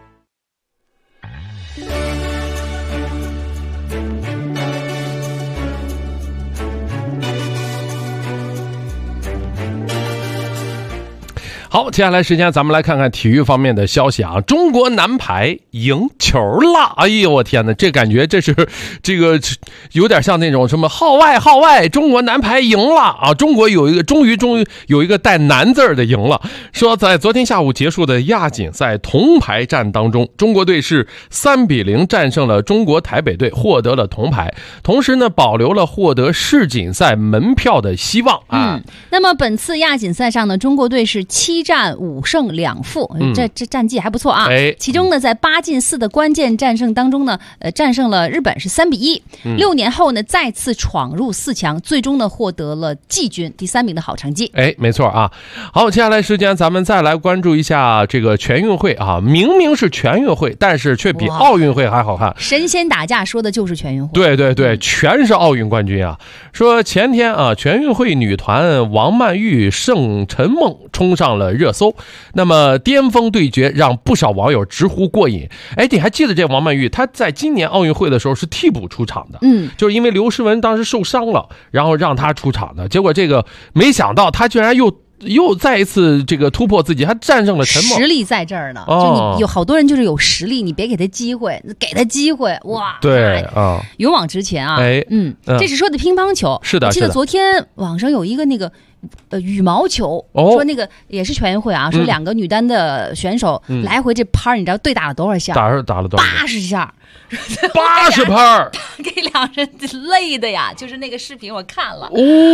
好，接下来时间咱们来看看体育方面的消息啊。中国男排赢球了，哎呦我天哪，这感觉这是这个有点像那种什么号外，中国男排赢了啊！中国有一个终于有一个带男字的赢了。说在昨天下午结束的亚锦赛铜牌战当中，中国队是3-0战胜了中国台北队，获得了铜牌，同时呢保留了获得世锦赛门票的希望啊。 那么本次亚锦赛上呢，中国队是7战5胜2负，这战绩还不错啊。其中呢，在8进4的关键战胜当中呢，战胜了日本是3-1。6年后呢，再次闯入4强，最终呢获得了季军第3名的好成绩。 没错啊。好，接下来时间咱们再来关注一下这个全运会啊。明明是全运会，但是却比奥运会还好看。 神仙打架说的就是全运会。 对，全是奥运冠军啊。说前天啊，全运会女团王曼玉胜陈梦冲上了热搜，那么巅峰对决让不少网友直呼过瘾。你还记得这王曼玉她在今年奥运会的时候是替补出场的，就是因为刘诗雯当时受伤了，然后让她出场的，结果这个没想到她居然又再一次这个突破自己，还战胜了陈梦。 实力在这儿呢，就你有好多人就是有实力，你别给他机会，给他机会，哇， 对啊， 勇往直前啊。这是说的乒乓球， 是的。 我记得昨天网上有一个那个羽毛球，说那个也是全运会啊，说2个女单的选手来回这拍，你知道对打了多少下？ 打了多少 ？80下。 80拍， 给2人累的呀！就是那个视频我看了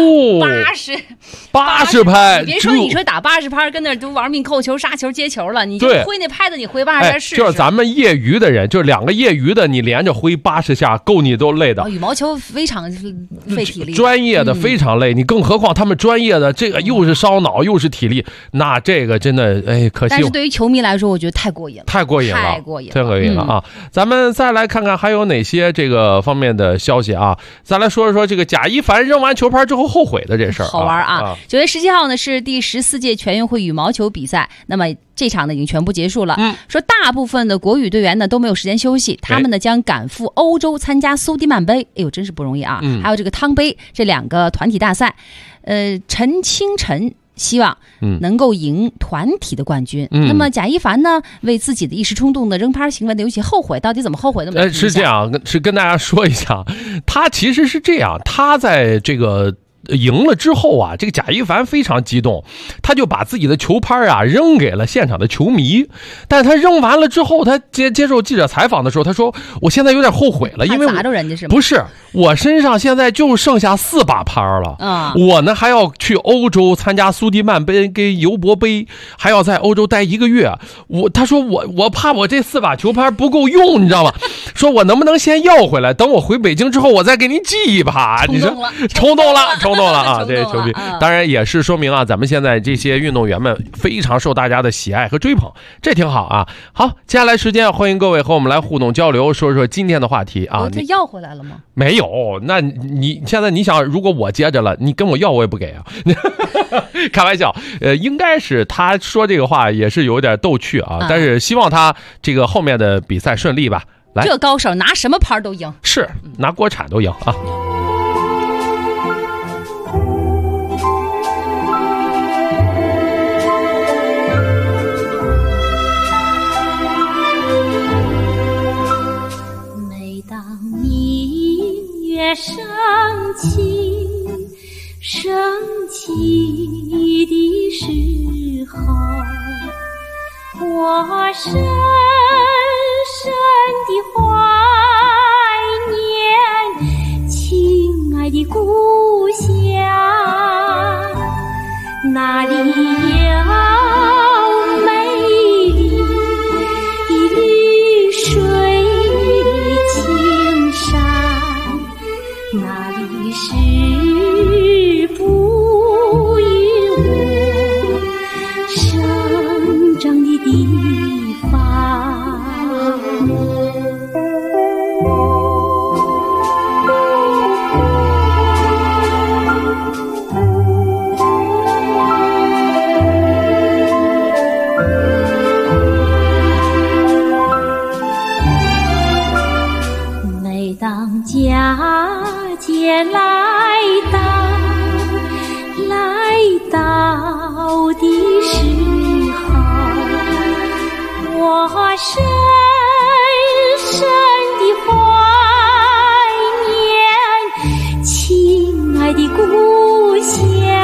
，80拍， 你别说你说打80拍，跟那都玩命扣球、杀球、接球了，你就挥那拍子，你挥80下试试。 就是咱们业余的人，就是2个业余的，你连着挥80下，够你都累的。 羽毛球非常费体力， 专业的非常累，你更何况他们专业的这个又是烧脑又是体力，那这个真的可惜。 但是对于球迷来说，我觉得太过瘾了， 太过瘾了啊！咱们再来看看还有哪些这个方面的消息啊？再来说一说这个贾一凡扔完球拍之后后悔的这事儿， 好玩啊！9月17号呢是第14届全运会羽毛球比赛，那么这场呢已经全部结束了。说大部分的国羽队员呢都没有时间休息，他们呢将赶赴欧洲参加苏迪曼杯，哎呦真是不容易啊！还有这个汤杯这2个团体大赛，陈清晨希望能够赢团体的冠军。那么贾一凡呢，为自己的一时冲动的扔拍行为的有些后悔，到底怎么后悔的？ 是这样，是跟大家说一下，他其实是这样，他在这个赢了之后啊，这个贾一凡非常激动，他就把自己的球拍啊扔给了现场的球迷。但是他扔完了之后，他接受记者采访的时候，他说：“我现在有点后悔了，因为砸着人家是吗？ 不是，我身上现在就剩下4把拍了。我呢还要去欧洲参加苏迪曼杯跟尤伯杯，还要在欧洲待1个月。他说我怕我这4把球拍不够用，你知道吗？说我能不能先要回来，等我回北京之后，我再给您寄一把。你说冲动了啊！这些球迷当然也是说明啊，咱们现在这些运动员们非常受大家的喜爱和追捧，这挺好啊。好，接下来时间欢迎各位和我们来互动交流，说说今天的话题啊。 他要回来了吗？ 没有，那你现在你想，如果我接着了，你跟我要我也不给啊。 开玩笑，应该是他说这个话也是有点逗趣啊，但是希望他这个后面的比赛顺利吧。来， 这高手拿什么牌都赢， 是拿国产都赢啊。 每当明月升起的时候，我深深地怀念亲爱的故乡，那里有美丽的绿水青山，那里是哺育我生长的地方。每当佳节来到的时候，我深深地怀念亲爱的故乡，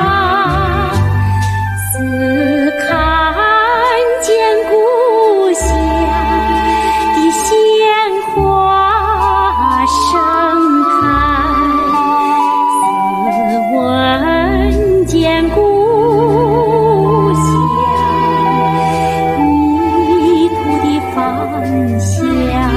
似看见故乡的鲜花盛开，似闻见故乡泥土的芳香。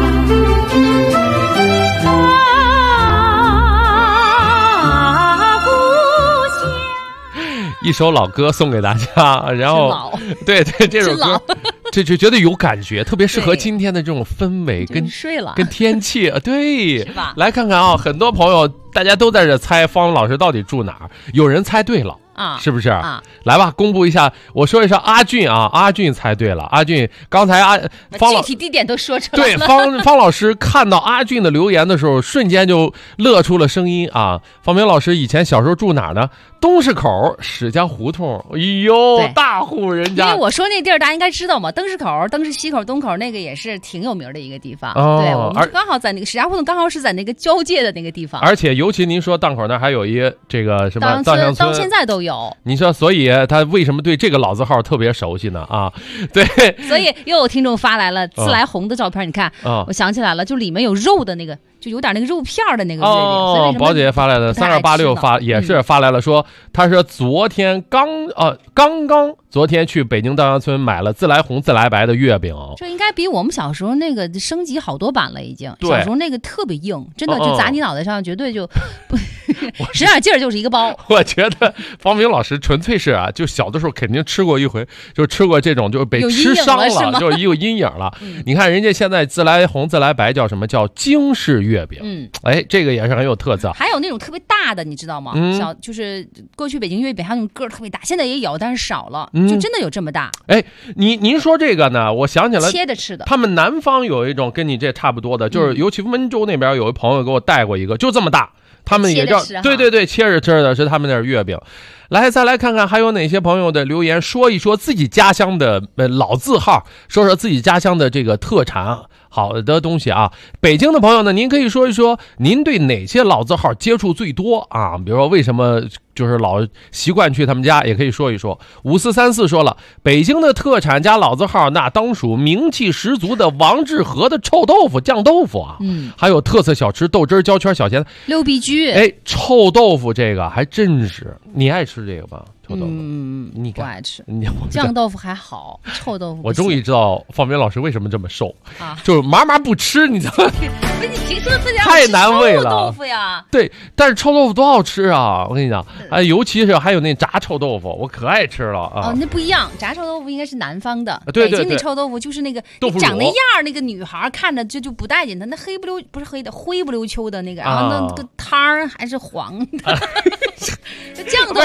一首老歌送给大家，然后对这首歌这就觉得有感觉，特别适合今天的这种氛围跟天气，对，来看看啊，很多朋友大家都在这猜方老师到底住哪儿，有人猜对了啊，是不是啊？来吧，公布一下，我说一声阿俊啊，阿俊猜对了，阿俊刚才方老具体地点都说出来了。 对，方老师看到阿俊的留言的时候，瞬间就乐出了声音啊。方明老师以前小时候住哪儿呢？东市口史家胡同，哎呦，大户人家。 因为我说那地儿大家应该知道嘛，灯市口、灯市西口、东口那个也是挺有名的一个地方。对，我们刚好在那个史家胡同，刚好是在那个交界的那个地方。 而且尤其您说档口那儿还有一这个什么稻香村， 到现在都有。 你说，所以他为什么对这个老字号特别熟悉呢？啊，对。 所以又有听众发来了自来红的照片，你看，我想起来了，就里面有肉的那个。就有点那个肉片的那个月饼。 哦，宝姐发来的3286也是发来了，说他是昨天刚刚昨天去北京稻香村买了自来红自来白的月饼。 这应该比我们小时候那个升级好多版了，已经。小时候那个特别硬，真的就砸你脑袋上，绝对就使点劲儿就是一个包。 我觉得方明老师纯粹是啊，就小的时候肯定吃过一回，就吃过这种，就是被吃伤了，就是有阴影了。你看人家现在自来红自来白叫什么？叫京式月饼。哎，这个也是很有特色。 还有那种特别大的，你知道吗？小就是过去北京月饼还有那种个儿特别大，现在也有，但是少了，就真的有这么大。 哎，您说这个呢，我想起来切着吃的。 他们南方有一种跟你这差不多的，就是尤其温州那边有一朋友给我带过一个，就这么大。他们也叫对，切着吃的是他们那月饼。来，再来看看还有哪些朋友的留言，说一说自己家乡的老字号，说说自己家乡的这个特产好的东西啊。北京的朋友呢，您可以说一说您对哪些老字号接触最多啊？比如说为什么就是老习惯去他们家，也可以说一说。5434说了，北京的特产加老字号那当属名气十足的王致和的臭豆腐酱豆腐啊，还有特色小吃豆汁焦圈小咸菜六必居。 哎，臭豆腐这个还真是，你爱吃这个吧？臭豆腐，你不爱吃。酱豆腐还好，臭豆腐我终于知道方明老师为什么这么瘦啊，就是麻不吃，你知道吗？ 你凭什么自己太难为了？ 臭豆腐呀， 对，但是臭豆腐多好吃啊！我跟你讲，尤其是还有那炸臭豆腐，我可爱吃了啊！ 哦，那不一样，炸臭豆腐应该是南方的， 对， 北京的臭豆腐就是那个长那样，那个女孩看着就不待见她，那黑不溜不是黑的，灰不溜秋的那个，然后那个汤还是黄的，这酱豆腐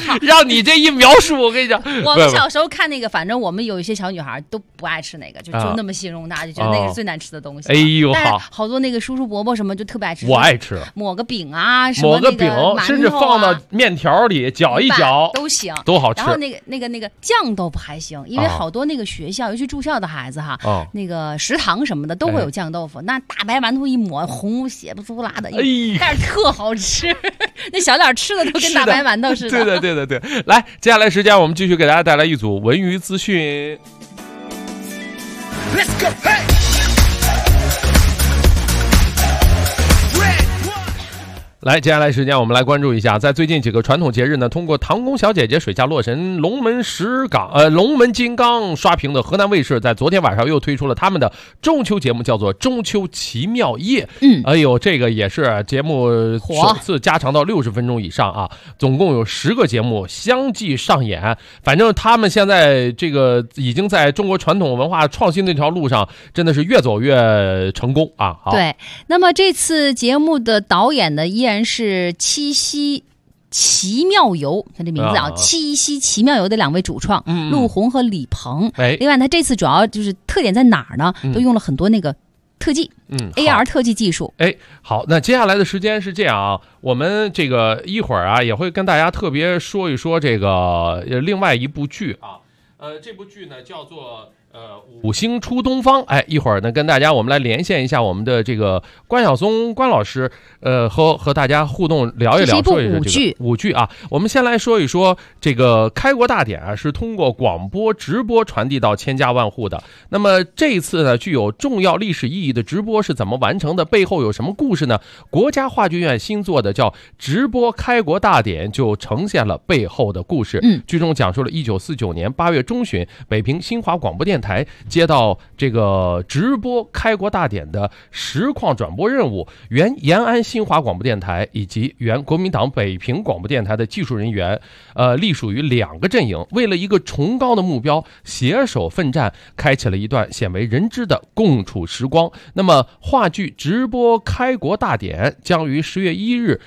让你这一描述，我跟你讲， 我们小时候看那个，反正我们有一些小女孩都不爱吃那个，就那么形容它，就觉得那个是最难吃的东西。 哎呦， 但是好多那个叔叔伯伯什么就特别爱吃。 我爱吃， 抹个饼啊，什么抹个饼，甚至放到面条里搅一搅都行， 都好吃。 然后那个酱豆腐还行，因为好多那个学校，尤其住校的孩子哈，那个食堂什么的都会有酱豆腐，那大白馒头一抹，红血不足拉的，但是特好吃，那小脸吃的都跟大白馒头似的。 对，来，接下来时间我们继续给大家带来一组文娱资讯。 Let's go, hey! 来，接下来时间我们来关注一下，在最近几个传统节日呢，通过唐宫小姐姐水下洛神、龙门金刚刷屏的河南卫视，在昨天晚上又推出了他们的中秋节目，叫做中秋奇妙夜。哎呦，这个也是节目首次加长到60分钟以上啊，总共有10个节目相继上演。反正他们现在这个已经在中国传统文化创新那条路上，真的是越走越成功啊。好， 对，那么这次节目的导演呢，依然是七夕奇妙游，看这名字啊，七夕奇妙游的2位主创陆红和李鹏。另外他这次主要就是特点在哪儿呢？都用了很多那个特技，AR 特技技术。 好，那接下来的时间是这样啊，我们这个一会儿啊也会跟大家特别说一说这个另外一部剧啊，这部剧呢叫做五星出东方。一会儿呢跟大家我们来连线一下我们的这个关晓松关老师，和大家互动聊一聊，说一说这个舞剧啊。我们先来说一说这个开国大典啊，是通过广播直播传递到千家万户的。那么这一次呢，具有重要历史意义的直播是怎么完成的？背后有什么故事呢？国家话剧院新做的叫直播开国大典，就呈现了背后的故事。剧中讲述了1949年8月中旬，北平新华广播电台接到这个直播开国大典的实况转播任务，原延安新华广播电台以及原国民党北平广播电台的技术人员，隶属于2个阵营，为了一个崇高的目标携手奋战，开启了一段鲜为人知的共处时光。那么话剧直播开国大典将于10月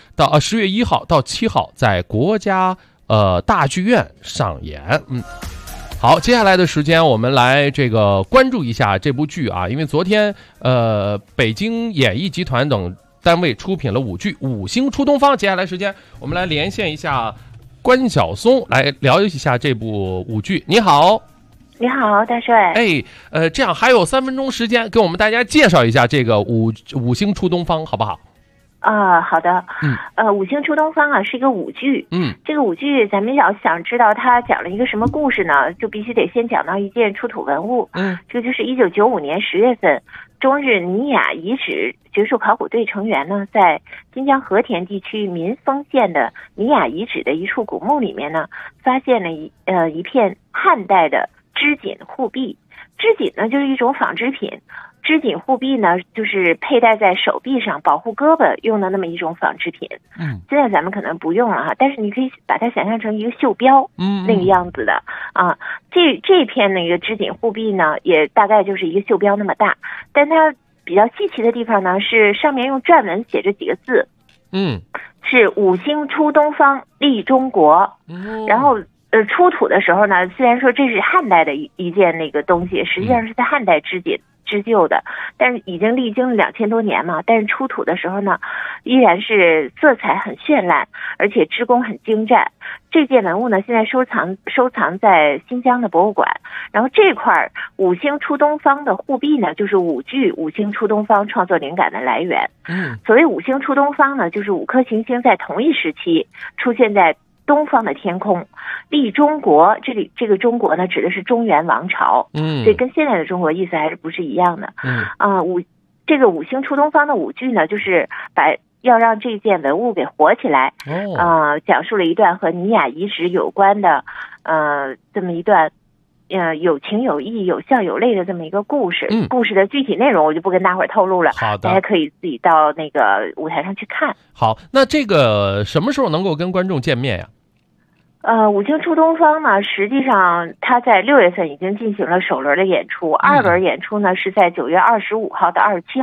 1号到7号在国家大剧院上演。好，接下来的时间我们来这个关注一下这部剧啊，因为昨天北京演艺集团等单位出品了舞剧《五星出东方》。接下来时间我们来连线一下关晓松，来聊一下这部舞剧。你好。 你好，大帅。 这样还有3分钟时间，给我们大家介绍一下这个五星出东方，好不好？ 好的。五星出东方啊是一个舞剧。这个舞剧咱们要想知道它讲了一个什么故事呢，就必须得先讲到一件出土文物。这个就是1995年10月份，中日尼雅遗址学术考古队成员呢，在新疆和田地区民丰县的尼雅遗址的一处古墓里面呢，发现了一片汉代的织锦护臂。织锦呢就是一种纺织品，织锦护臂呢就是佩戴在手臂上保护胳膊用的那么一种纺织品。现在咱们可能不用了哈，但是你可以把它想象成一个袖标，那个样子的啊。这片那个织锦护臂呢，也大概就是一个袖标那么大，但它比较稀奇的地方呢是上面用篆文写着几个字，是五星出东方立中国。然后出土的时候呢，虽然说这是汉代的一件那个东西，实际上是在汉代织就的，但是已经历经了2000多年嘛，但是出土的时候呢，依然是色彩很绚烂，而且织工很精湛。这件文物呢，现在收藏在新疆的博物馆。然后这块五星出东方的护臂呢，就是舞剧《五星出东方》创作灵感的来源。所谓五星出东方呢，就是5颗行星在同一时期出现在东方的天空，立中国。这个中国呢，指的是中原王朝。所以跟现在的中国意思还是不是一样的。这个五星出东方的舞剧呢，就是要让这件文物给活起来。讲述了一段和尼雅遗址有关的这么一段有情有义有笑有泪的这么一个故事。故事的具体内容我就不跟大伙儿透露了，好的，大家可以自己到那个舞台上去看。 好，那这个什么时候能够跟观众见面呀？ 五星出东方呢，实际上它在6月份已经进行了首轮的演出，2轮演出呢是在9月25号到27号，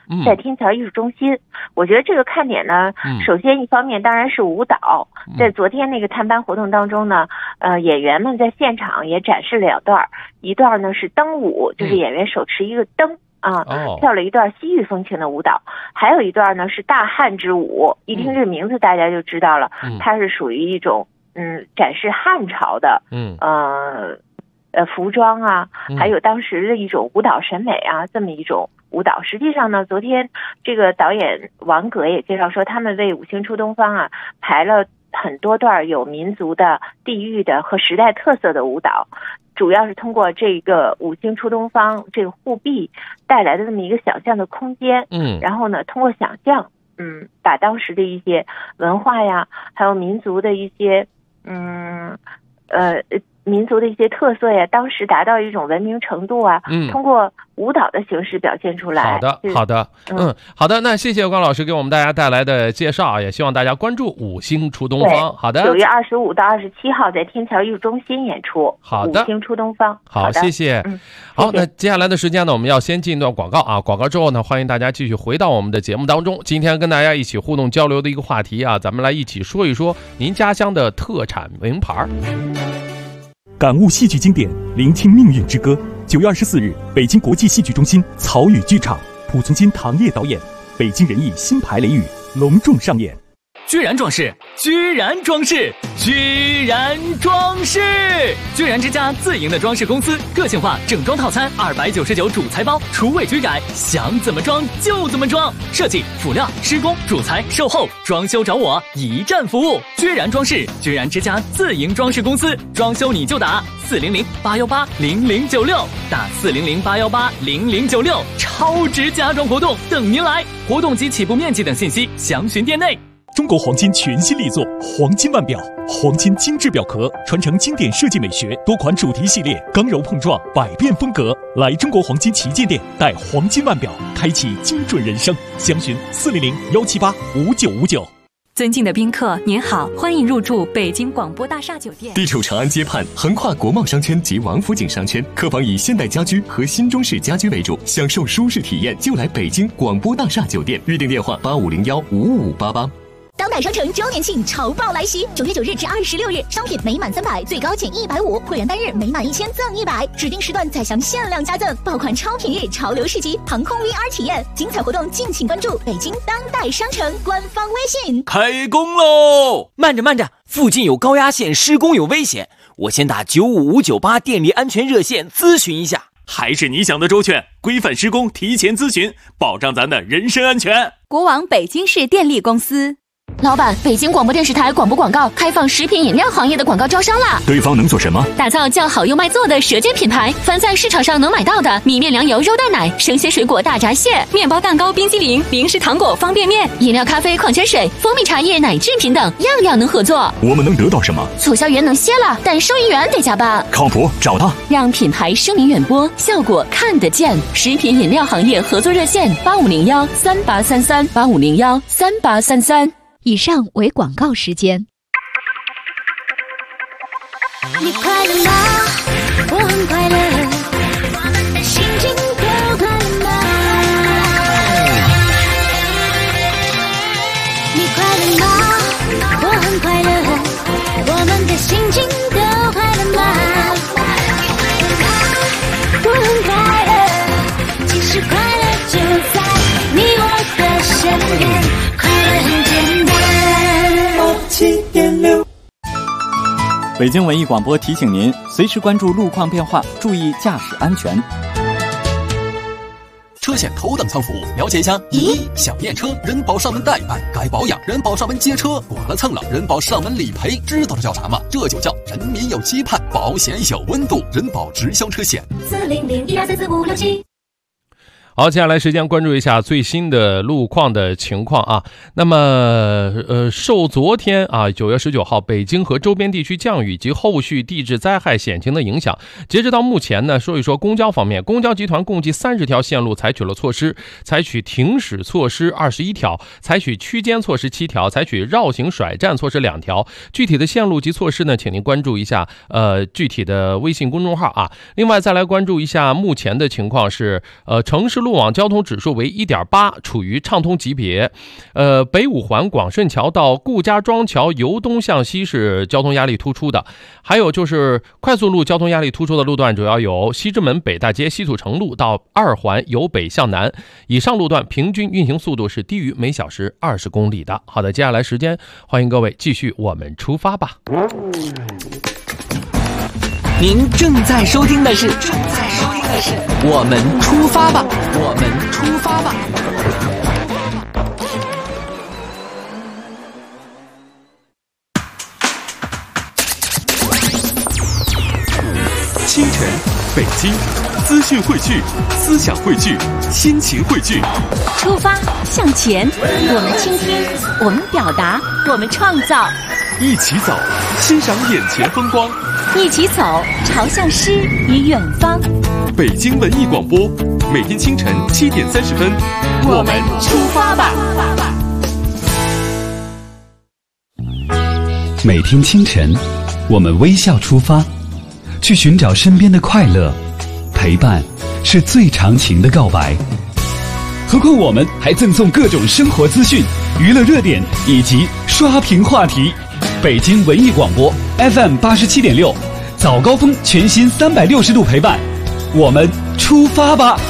在天桥艺术中心。我觉得这个看点呢，首先一方面当然是舞蹈，在昨天那个探班活动当中呢，演员们在现场也展示了2段，一段呢是灯舞，就是演员手持一个灯。跳了一段西域风情的舞蹈，还有一段呢是大汉之舞，一听这名字大家就知道了，它是属于一种展示汉朝的服装啊，还有当时的一种舞蹈审美啊，这么一种舞蹈。实际上呢，昨天这个导演王格也介绍说，他们为五星出东方啊排了很多段有民族的、地域的和时代特色的舞蹈。主要是通过这个五星出东方这个护壁带来的这么一个想象的空间，然后呢，通过想象，把当时的一些文化呀，还有民族的一些，民族的一些特色呀，当时达到一种文明程度啊，通过舞蹈的形式表现出来。 好的，好的，好的。那谢谢关老师给我们大家带来的介绍，也希望大家关注五星出东方。好的，9 月25到27号在天桥艺术中心演出。 好的， 五星出东方。 好，谢谢。好，那接下来的时间呢，我们要先进一段广告啊。广告之后呢，欢迎大家继续回到我们的节目当中。今天跟大家一起互动交流的一个话题啊，咱们来一起说一说您家乡的特产名牌。 感悟戏剧经典，聆听命运之歌。9月24日，北京国际戏剧中心草语剧场，濮存昕、唐烨导演，北京人艺新排雷雨隆重上演。 居然装饰，居然装饰，居然装饰！居然之家自营的装饰公司，个性化整装套餐299主材包，厨卫居改，想怎么装就怎么装。设计、辅料、施工、主材、售后、装修找我，一站服务。居然装饰，居然之家自营装饰公司，装修你就打400-818-0096，打400-818-0096，超值家装活动等您来。活动及起步面积等信息详询店内。 中国黄金全新力作黄金腕表，黄金精致表壳，传承经典设计美学，多款主题系列，刚柔碰撞，百变风格。来中国黄金旗舰店，带黄金腕表，开启精准人生。详询400-178-5959。 尊敬的宾客，您好，欢迎入住北京广播大厦酒店。 地处长安街畔，横跨国贸商圈及王府井商圈，客房以现代家居和新中式家居为主，享受舒适体验就来北京广播大厦酒店。预订电话8501-55588。 当代商城周年庆潮爆来袭，9月9日至26日，商品每满300最高减150，会员单日每满1000赠100，指定时段再享限量加赠，爆款超品日潮流市集，航空 VR 体验，精彩活动敬请关注北京当代商城官方微信。 开工喽！慢着，附近有高压线施工有危险，我先打95598电力安全热线咨询一下。 还是你想的周全，规范施工，提前咨询，保障咱的人身安全。 国网北京市电力公司。 老板，北京广播电视台广播广告开放食品饮料行业的广告招商啦！ 对方能做什么？ 打造叫好又卖座的舌尖品牌，凡在市场上能买到的米面粮油肉蛋奶、生鲜水果大闸蟹、面包蛋糕、冰激凌、零食糖果、方便面、饮料咖啡、矿泉水、蜂蜜茶叶、奶制品等，样样能合作。 我们能得到什么？ 促销员能歇了，但收银员得加班。 靠谱，找他， 让品牌声名远播，效果看得见。食品饮料行业合作热线8501-3833，8501-3833。 以上为广告时间。 你快乐吗？我很快乐，我们的心情都快乐吗？你快乐吗？我很快乐，我们的心情都快乐吗？我很快乐，其实快乐就在你我的身边，快乐很简单。7.6。 北京文艺广播提醒您，随时关注路况变化，注意驾驶安全。 车险头等舱服务，了解一下。1. 想验车，人保上门代办，该保养，人保上门接车，剐了蹭了，人保上门理赔。知道这叫啥吗？这就叫人民有期盼，保险有温度，人保直销车险。400-1234567。 好，接下来时间关注一下最新的路况的情况啊。那么受昨天9月19号北京和周边地区降雨及后续地质灾害险情的影响，截止到目前呢，说一说公交方面，公交集团共计30条线路采取了措施，采取停驶措施21条，采取区间措施7条，采取绕行甩站措施2条。具体的线路及措施呢，请您关注一下具体的微信公众号啊。另外再来关注一下目前的情况是城市路路网交通指数为 1.8， 处于畅通级别。北五环广顺桥到顾家庄桥由东向西是交通压力突出的。还有就是快速路交通压力突出的路段主要有西直门北大街西土城路到2环由北向南，以上路段平均运行速度是低于每小时20公里的。好的，接下来时间欢迎各位继续我们出发吧。 您正在收听的是我们出发吧，我们出发吧。 清晨，北京，资讯汇聚，思想汇聚，心情汇聚。 出发向前，我们倾听，我们表达，我们创造。 一起走，欣赏眼前风光。 一起走，朝向诗与远方。 北京文艺广播，每天清晨7点30分， 我们出发吧。 每天清晨，我们微笑出发，去寻找身边的快乐。陪伴是最长情的告白。何况我们还赠送各种生活资讯、娱乐热点以及刷屏话题。北京文艺广播 FM 87.6，早高峰全新360度陪伴，我们出发吧。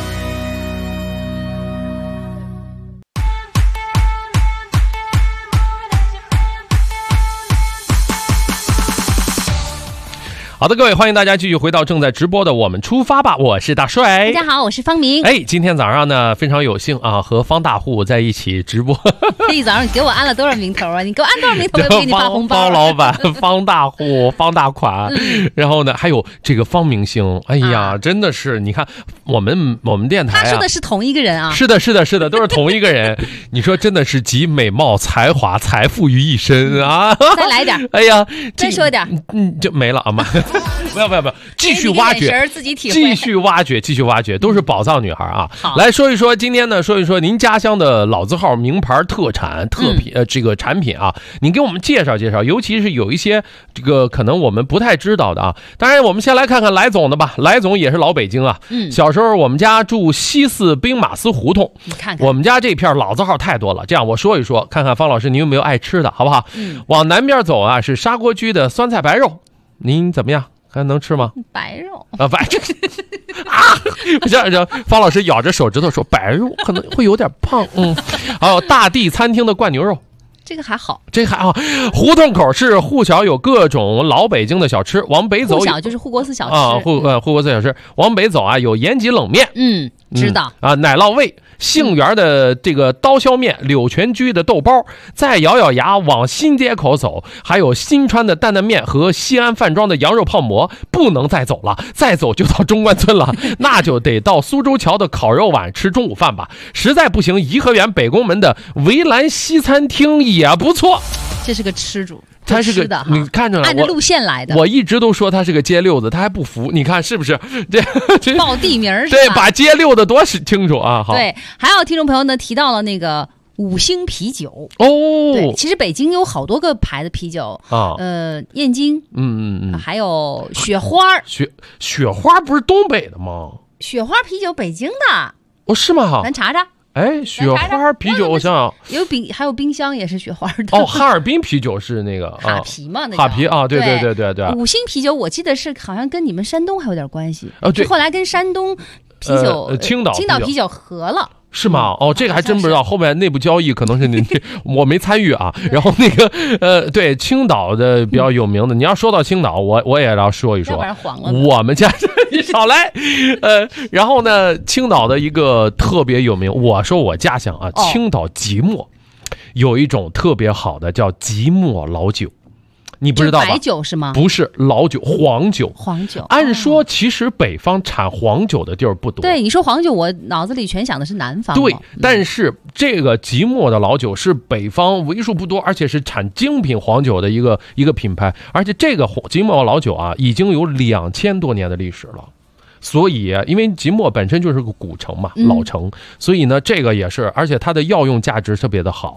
好的，各位，欢迎大家继续回到正在直播的我们出发吧，我是大帅。 大家好，我是方明。 今天早上呢非常有幸啊，和方大户在一起直播。 这一早上你给我安了多少名头啊？你给我安多少名头，我也给你发红包。 方老板、方大户、方大款，然后呢还有这个方明星，哎呀，真的是你看我们电台， 他说的是同一个人啊。 是的，都是同一个人。你说真的是集美貌、才华、财富于一身啊！ 再来一点， 哎呀， 再说一点， 就没了啊妈！不要，继续挖掘，继续挖掘，都是宝藏女孩啊！来说一说今天呢，说一说您家乡的老字号名牌特产特品这个产品啊，您给我们介绍介绍，尤其是有一些这个可能我们不太知道的啊。当然，我们先来看看来总的吧。来总也是老北京啊，小时候我们家住西四兵马司胡同， 你看看我们家这片老字号太多了。这样我说一说，看看方老师您有没有爱吃的，好不好？往南边走啊，是砂锅居的酸菜白肉，您怎么样？还能吃吗？ 白肉啊，白肉啊！这方老师咬着手指头说，白肉可能会有点胖。还有大地餐厅的灌牛肉， 这个还好， 胡同口是户小有各种老北京的小吃，往北走户小就是护国寺小吃啊，护国寺小吃。往北走啊，有延吉冷面， 知道啊，奶酪味。杏园的这个刀削面，柳泉居的豆包，再咬咬牙往新街口走，还有新川的担担面和西安饭庄的羊肉泡馍，不能再走了，再走就到中关村了，那就得到苏州桥的烤肉碗吃中午饭吧。实在不行，颐和园北宫门的围栏西餐厅也不错。 这是个吃主， 他是个的， 你看着按着路线来的。 我一直都说他是个街溜子，他还不服，你看是不是？这报地名是吧？ 对，把街溜的多清楚啊！好， 对，还有听众朋友呢提到了那个5星啤酒哦。 对，其实北京有好多个牌的啤酒啊，燕京，还有雪花。 雪花不是东北的吗？ 雪花啤酒北京的哦，是吗？ 咱查查。 雪花啤酒，我想想， 还有冰箱也是雪花的哦。哈尔滨啤酒是那个哈啤嘛？那哈啤啊，对。 5星啤酒我记得是好像跟你们山东还有点关系对， 后来跟山东啤酒青岛啤酒合了。 是吗？这个还真不知道，后面内部交易可能是你我没参与啊。然后那个对，青岛的比较有名的，你要说到青岛，我也要说一说。 要不然黄了。 我们家你少来。然后呢，青岛的一个特别有名，我说我家乡啊，青岛即墨有一种特别好的叫即墨老酒。你不知道吧？ 白酒是吗？ 不是老酒，黄酒。 黄酒。 按说其实北方产黄酒的地儿不多。 对，你说黄酒，我脑子里全想的是南方。 对，但是这个即墨的老酒是北方为数不多，而且是产精品黄酒的一个品牌。而且这个即墨老酒啊，已经有2000多年的历史了。所以，因为即墨本身就是个古城嘛，老城，所以呢，这个也是，而且它的药用价值特别的好。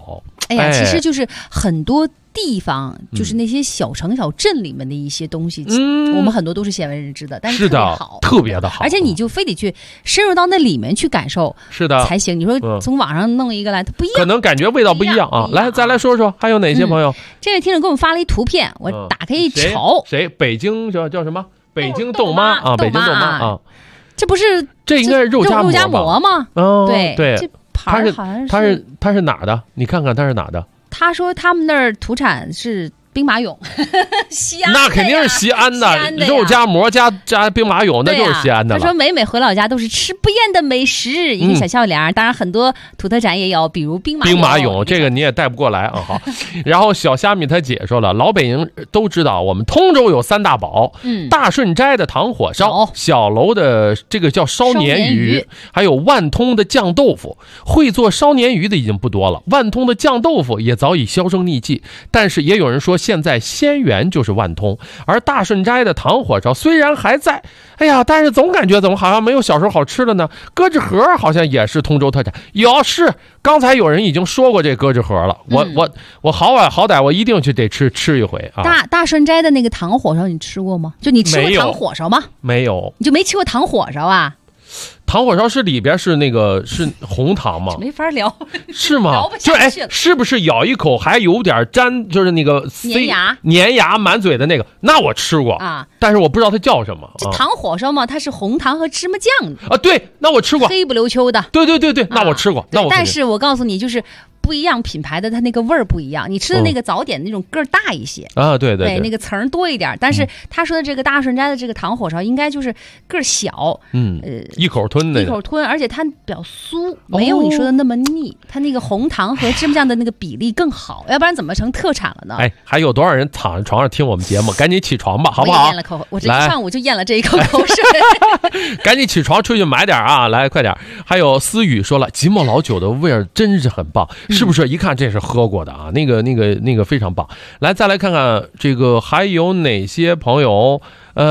哎呀，其实就是很多地方，就是那些小城小镇里面的一些东西，我们很多都是鲜为人知的，但是特别好， 特别的好， 而且你就非得去深入到那里面去感受， 是的才行。你说从网上弄一个来，它不一样， 可能感觉味道不一样啊。来，再来说说还有哪些朋友？ 这位听众给我们发了一图片，我打开一瞅， 谁？北京叫什么？北京豆妈啊，北京豆妈啊， 这不是这应该是肉夹馍吗？ 对对，这盘好像是它是哪的？你看看它是哪的？ 他说他们那儿土产是兵马俑，西安那肯定是西安的肉夹馍加兵马俑，那就是西安的了。 他说每回老家都是吃不厌的美食，一个小笑脸。当然很多土特产也有，比如兵马俑， 这个你也带不过来啊。好，然后小虾米他解说了，老北京都知道，我们通州有3大宝，大顺斋的糖火烧，小楼的这个叫烧鲶鱼，还有万通的酱豆腐。会做烧鲶鱼的已经不多了，万通的酱豆腐也早已销声匿迹，但是也有人说现在仙源就是万通，而大顺斋的糖火烧虽然还在，哎呀，但是总感觉怎么好像没有小时候好吃了呢？咯吱盒好像也是通州特产，是刚才有人已经说过这咯吱盒了，我好歹我一定去得吃一回啊！ 大顺斋的那个糖火烧你吃过吗？就你吃过糖火烧吗？ 没有， 你就没吃过糖火烧啊？ 糖火烧是里边是那个是红糖吗？ 没法聊， 是吗？是不是咬一口还有点粘，就是那个粘牙满嘴的那个？那我吃过啊，但是我不知道它叫什么。 这糖火烧嘛，它是红糖和芝麻酱的啊。对，那我吃过， 黑不溜秋的。 对，那我吃过。 但是我告诉你，就是不一样品牌的它那个味儿不一样，你吃的那个早点那种个儿大一些啊，对， 那个层多一点。但是他说的这个大顺斋的这个糖火烧应该就是个儿小， 一口吞的， 而且它比较酥，没有你说的那么腻。它那个红糖和芝麻酱的那个比例更好，要不然怎么成特产了呢？ 哎，还有多少人躺在床上听我们节目？赶紧起床吧，好不好？ 我这一上午就咽了这一口口水。 赶紧起床出去买点啊！来，快点！还有思雨说了，即墨老酒的味儿真是很棒。是不是一看这是喝过的啊？那个非常棒。来，再来看看这个还有哪些朋友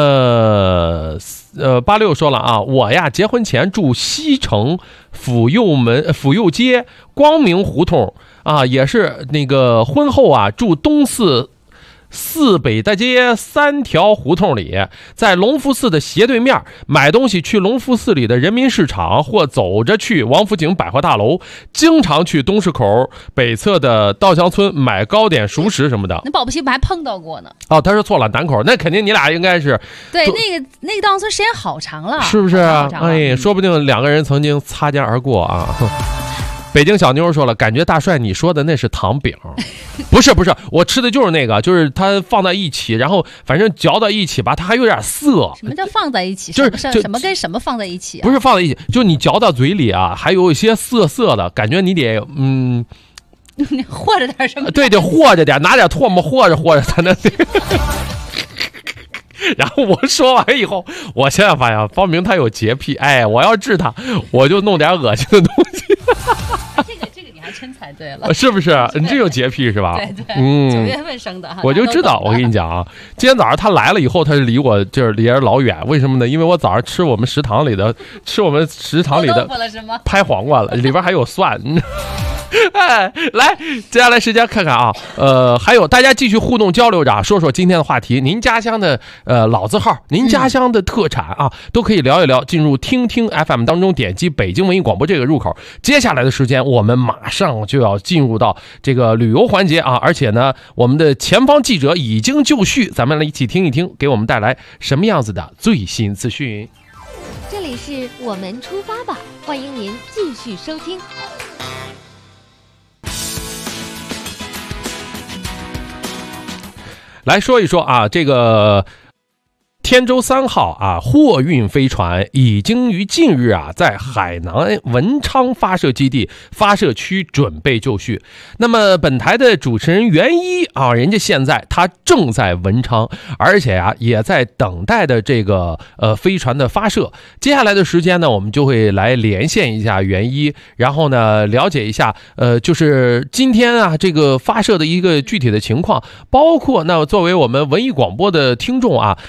？86说了啊，我呀结婚前住西城府右街光明胡同啊，也是那个婚后啊住东四北大街3条胡同里，在隆福寺的斜对面买东西，去隆福寺里的人民市场或走着去王府井百货大楼，经常去东市口北侧的稻香村买糕点熟食什么的。 那保不齐还碰到过呢。 哦，他说错了，南口，那肯定你俩应该是对那个稻香村时间好长了， 是不是啊？哎，说不定2个人曾经擦肩而过啊。北京小妞说了，感觉大帅你说的那是糖饼。不是，我吃的就是那个，就是它放在一起，然后反正嚼到一起吧，它还有点涩。 什么叫放在一起？ 就是什么跟什么放在一起啊？ 不是放在一起，就你嚼到嘴里啊，还有一些涩的感觉，你得和着点什么？ 对，得和着点，拿点唾沫和着才能。然后我说完以后，我现在发现方明他有洁癖，哎，我要治他，我就弄点恶心的东西。 这个你还真猜对了， 是不是？你这有洁癖是吧？ 对，9月份生的， 我就知道。我跟你讲啊，今天早上他来了以后，他就离我就是离着老远，为什么呢？因为我早上吃我们食堂里的拍黄瓜了，里边还有蒜。哎，来，接下来时间看看啊，还有大家继续互动交流着，说说今天的话题，您家乡的老字号，您家乡的特产啊，都可以聊一聊。进入听听 FM 当中，点击北京文艺广播这个入口。接下来的时间，我们马上就要进入到这个旅游环节啊，而且呢，我们的前方记者已经就绪，咱们来一起听一听，给我们带来什么样子的最新资讯。 这里是我们出发吧，欢迎您继续收听。 来说一说啊，这个天舟3号啊，货运飞船已经于近日啊，在海南文昌发射基地发射区准备就绪。那么本台的主持人袁一啊，人家现在他正在文昌，而且啊也在等待的这个飞船的发射。接下来的时间呢，我们就会来连线一下袁一，然后呢了解一下就是今天啊这个发射的一个具体的情况，包括那作为我们文艺广播的听众啊，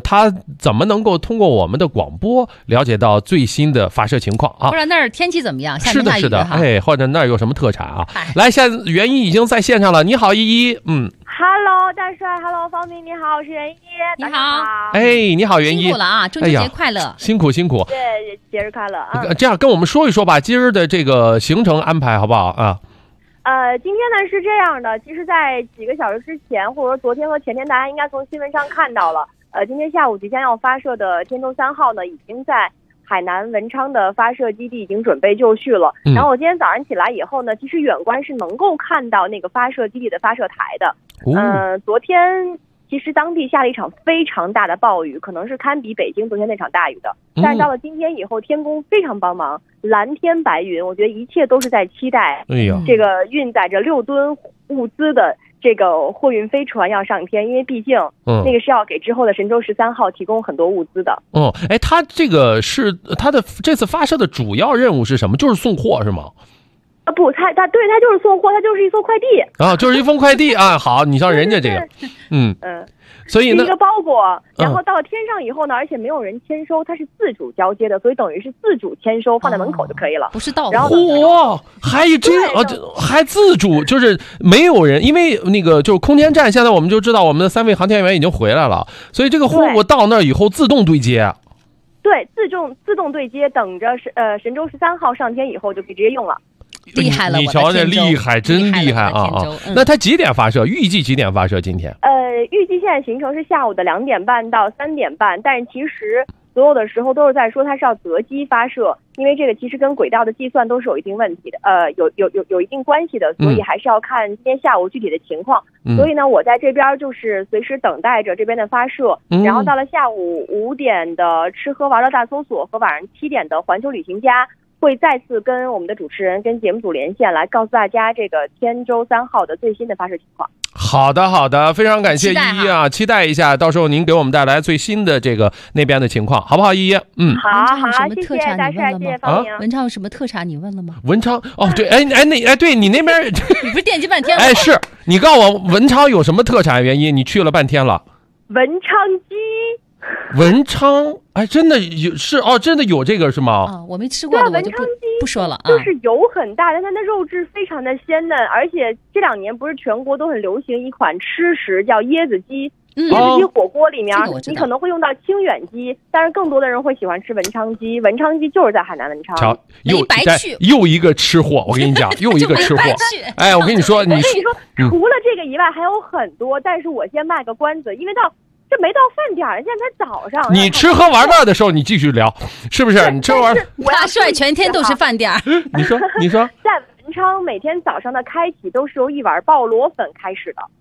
他怎么能够通过我们的广播了解到最新的发射情况啊？ 不知道那儿天气怎么样？ 是的，是的，哎，或者那儿有什么特产啊？来，现在袁一已经在线上了，你好，依依 ，Hello， 大帅 ，Hello， 方明，你好，我是袁一， 你好， 哎，你好，袁一， 辛苦了啊，中秋节快乐， 辛苦， 对，节日快乐啊！ 这样跟我们说一说吧，今儿的这个行程安排好不好啊？ 今天呢是这样的，其实，在几个小时之前，或者说昨天和前天，大家应该从新闻上看到了，今天下午即将要发射的天舟3号呢，已经在海南文昌的发射基地已经准备就绪了。然后我今天早上起来以后呢，其实远观是能够看到那个发射基地的发射台的。昨天其实当地下了一场非常大的暴雨，可能是堪比北京昨天那场大雨的。但是到了今天以后，天公非常帮忙，蓝天白云，我觉得一切都是在期待这个运载着6吨物资的这个货运飞船要上天，因为毕竟那个是要给之后的神舟13号提供很多物资的。 它这个是它的这次发射的主要任务是什么？就是送货是吗？ 不，它就是送货，它就是一艘快递啊，就是一封快递啊。好，你像人家这个，所以呢， 是一个包裹，然后到了天上以后呢，而且没有人签收，它是自主交接的，所以等于是自主签收，放在门口就可以了， 不是到货。 还还自主，就是没有人，因为那个就是空间站，现在我们就知道我们的3位航天员已经回来了，所以这个货物到那以后自动对接。 对，自动对接，等着神舟13号上天以后就可以直接用了。 厉害了， 你瞧这厉害，真厉害啊！那它几点发射？预计几点发射？今天？ 预计现在行程是下午的2点半到3点半，但是其实所有的时候都是在说它是要择机发射，因为这个其实跟轨道的计算都是有一定问题的，有一定关系的，所以还是要看今天下午具体的情况。所以呢，我在这边就是随时等待着这边的发射，然后到了下午5点的吃喝玩乐大搜索和晚上7点的环球旅行家。会再次跟我们的主持人、跟节目组连线，来告诉大家这个天舟3号的最新的发射情况。 好的，非常感谢依依啊，期待一下，到时候您给我们带来最新的这个那边的情况，好不好？依依， 好，谢谢大帅，谢谢方明。 文昌有什么特产你问了吗？ 文昌对，对你那边你不是惦记半天了？ 是你告诉我文昌有什么特产原因？你去了半天了。 文昌鸡。 文昌，真的有真的有这个是吗？ 我没吃过的，我就不说了啊。 就是油很大，但它的肉质非常的鲜嫩，而且这2年不是全国都很流行一款吃食叫椰子鸡。椰子鸡火锅里面，你可能会用到清远鸡，但是更多的人会喜欢吃文昌鸡。文昌鸡就是在海南文昌。 瞧，又一个吃货，我跟你讲，又一个吃货。我跟你说， 除了这个以外还有很多，但是我先卖个关子，因为这没到饭点，现在才早上。 你吃喝玩乐的时候，你继续聊，是不是？你吃玩， 大帅全天都是饭点。 你说， 在文昌每天早上的开启都是由一碗爆螺粉开始的。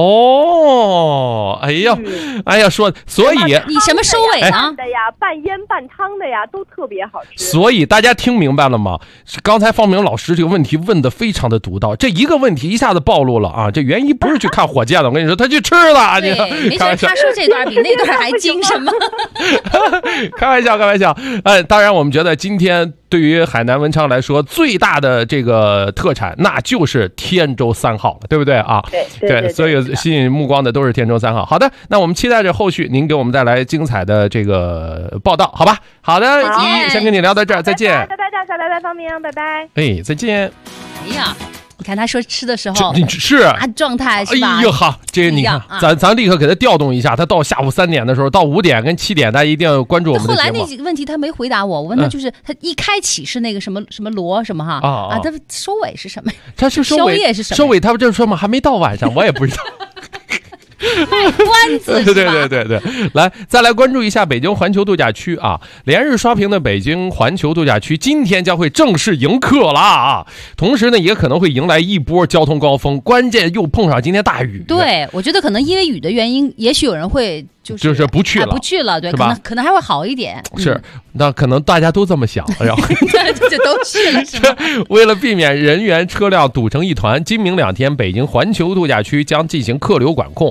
哎呀，说，所以你什么收尾呢？ 的呀，半腌半汤的呀，都特别好吃。 所以大家听明白了吗？刚才方明老师这个问题问的非常的独到，这一个问题一下子暴露了啊！这原因不是去看火箭的，我跟你说，他去吃了。 对，没事，他说这段比那段还精神吗？ 开玩笑。当然，我们觉得今天对于海南文昌来说，最大的这个特产，那就是天舟3号了，对不对啊？对。所以吸引目光的都是天舟3号。好的，那我们期待着后续您给我们带来精彩的这个报道，好吧？好的，依依先跟你聊到这儿，再见。 拜拜，大帅，拜拜，方明，拜拜。 再见。 哎呀，你看他说吃的时候， 是状态是吧？ 哎呦好，这个你看，咱立刻给他调动一下，他到下午3点的时候，到5点跟7点，大家一定要关注我们的节目。 后来那几个问题他没回答我，我问他就是他一开启是那个什么螺什么哈他收尾是什么？ 他是收尾是什么？ 收尾他不就是说嘛，还没到晚上，我也不知道。 卖关子是吧？ 对，来再来关注一下北京环球度假区啊！连日刷屏的北京环球度假区今天将会正式迎客了啊！同时呢，也可能会迎来一波交通高峰，关键又碰上今天大雨。 对，我觉得可能因为雨的原因，也许有人会就是不去了， 对， 是吧？ 可能还会好一点。 是，那可能大家都这么想，然后就都去了，是吧？ 为了避免人员车辆堵成一团，今明2天北京环球度假区将进行客流管控。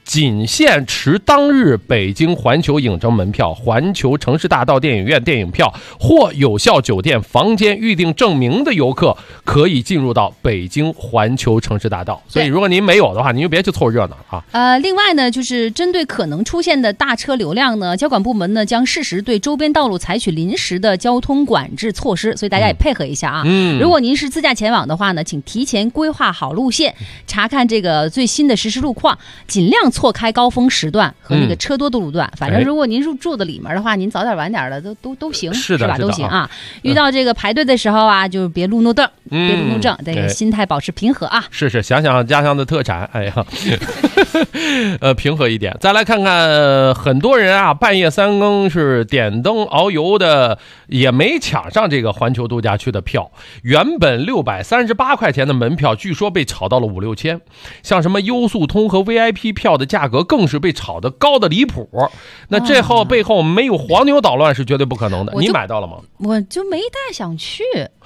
仅限持当日北京环球影城门票、环球城市大道电影院电影票或有效酒店房间预订证明的游客可以进入到北京环球城市大道。所以如果您没有的话，您就别去凑热闹啊。 另外呢，就是针对可能出现的大车流量呢，交管部门呢将适时对周边道路采取临时的交通管制措施，所以大家也配合一下啊。如果您是自驾前往的话呢，请提前规划好路线，查看这个最新的实时路况，尽量错开高峰时段和那个车多的路段。反正如果您住的里面的话，您早点晚点的都行，是吧？都行啊。遇到这个排队的时候啊，就别路怒症，别路怒症，这个心态保持平和啊。 是，想想家乡的特产，哎呀，平和一点。再来看看，很多人啊，半夜3更是点灯熬油的，也没抢上这个环球度假区的票。原本638块钱的门票，据说被炒到了5、6千。像什么优速通和 VIP 票的价格更是被炒得高的离谱。那这后背后没有黄牛捣乱是绝对不可能的。你买到了吗？ 我就没大想去。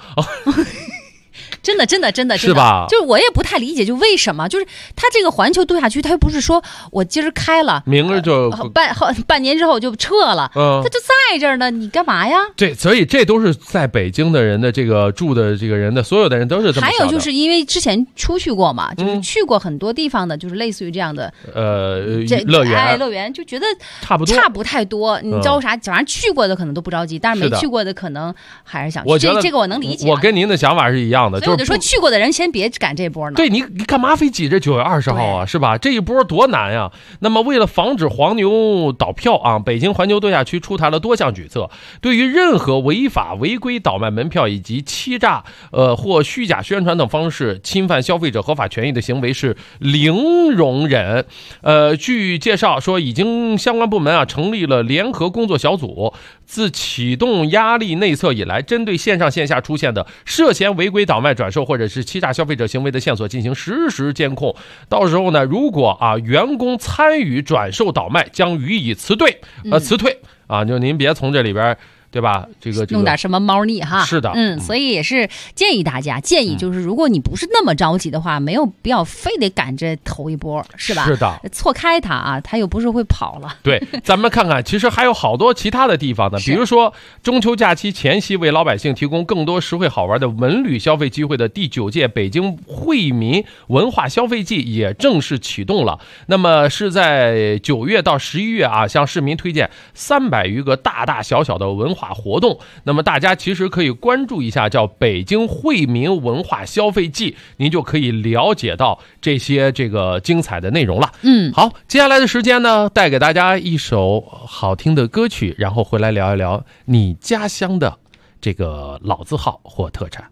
真的是吧？ 就是我也不太理解，就为什么就是他这个环球度假区，他又不是说我今儿开了， 明儿就半年之后就撤了，他就在这儿呢，你干嘛呀？ 对，所以这都是在北京的人的这个住的这个人的所有的人都是这么想的。 还有就是因为之前出去过嘛，就是去过很多地方的，就是类似于这样的乐园， 乐园就觉得差不太多。你着啥？反正去过的可能都不着急，但是没去过的可能还是想去。 我觉得这个我能理解。 我跟您的想法是一样的， 所以我就说去过的人先别赶这波呢。 对，你干嘛非挤着9月20号啊？是吧？这一波多难呀！那么为了防止黄牛倒票啊，北京环球度假区出台了多项举措，对于任何违法违规倒卖门票以及欺诈或虚假宣传等方式侵犯消费者合法权益的行为是零容忍。据介绍说，已经相关部门啊成立了联合工作小组，自启动压力内测以来，针对线上线下出现的涉嫌违规倒卖转售或者是欺诈消费者行为的线索进行实时监控。到时候呢，如果员工参与转售倒卖，将予以辞退啊，就您别从这里边，对吧？这个弄点什么猫腻哈。 是的， 所以也是建议大家，就是如果你不是那么着急的话，没有必要非得赶着头一波，是吧？ 是的， 错开它啊，它又不是会跑了。 对，咱们看看，其实还有好多其他的地方呢，比如说中秋假期前夕为老百姓提供更多实惠好玩的文旅消费机会的第9届北京惠民文化消费季也正式启动了。那么是在9月到11月啊，向市民推荐300余个大大小小的文化活动。那么大家其实可以关注一下叫北京惠民文化消费季，您就可以了解到这些这个精彩的内容了。好，接下来的时间呢，带给大家一首好听的歌曲，然后回来聊一聊你家乡的这个老字号或特产。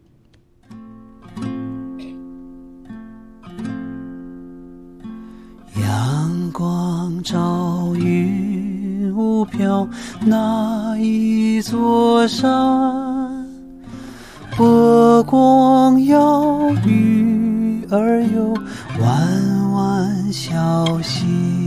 阳光照云雾飘，那一座山，波光摇，鱼儿游，弯弯小溪。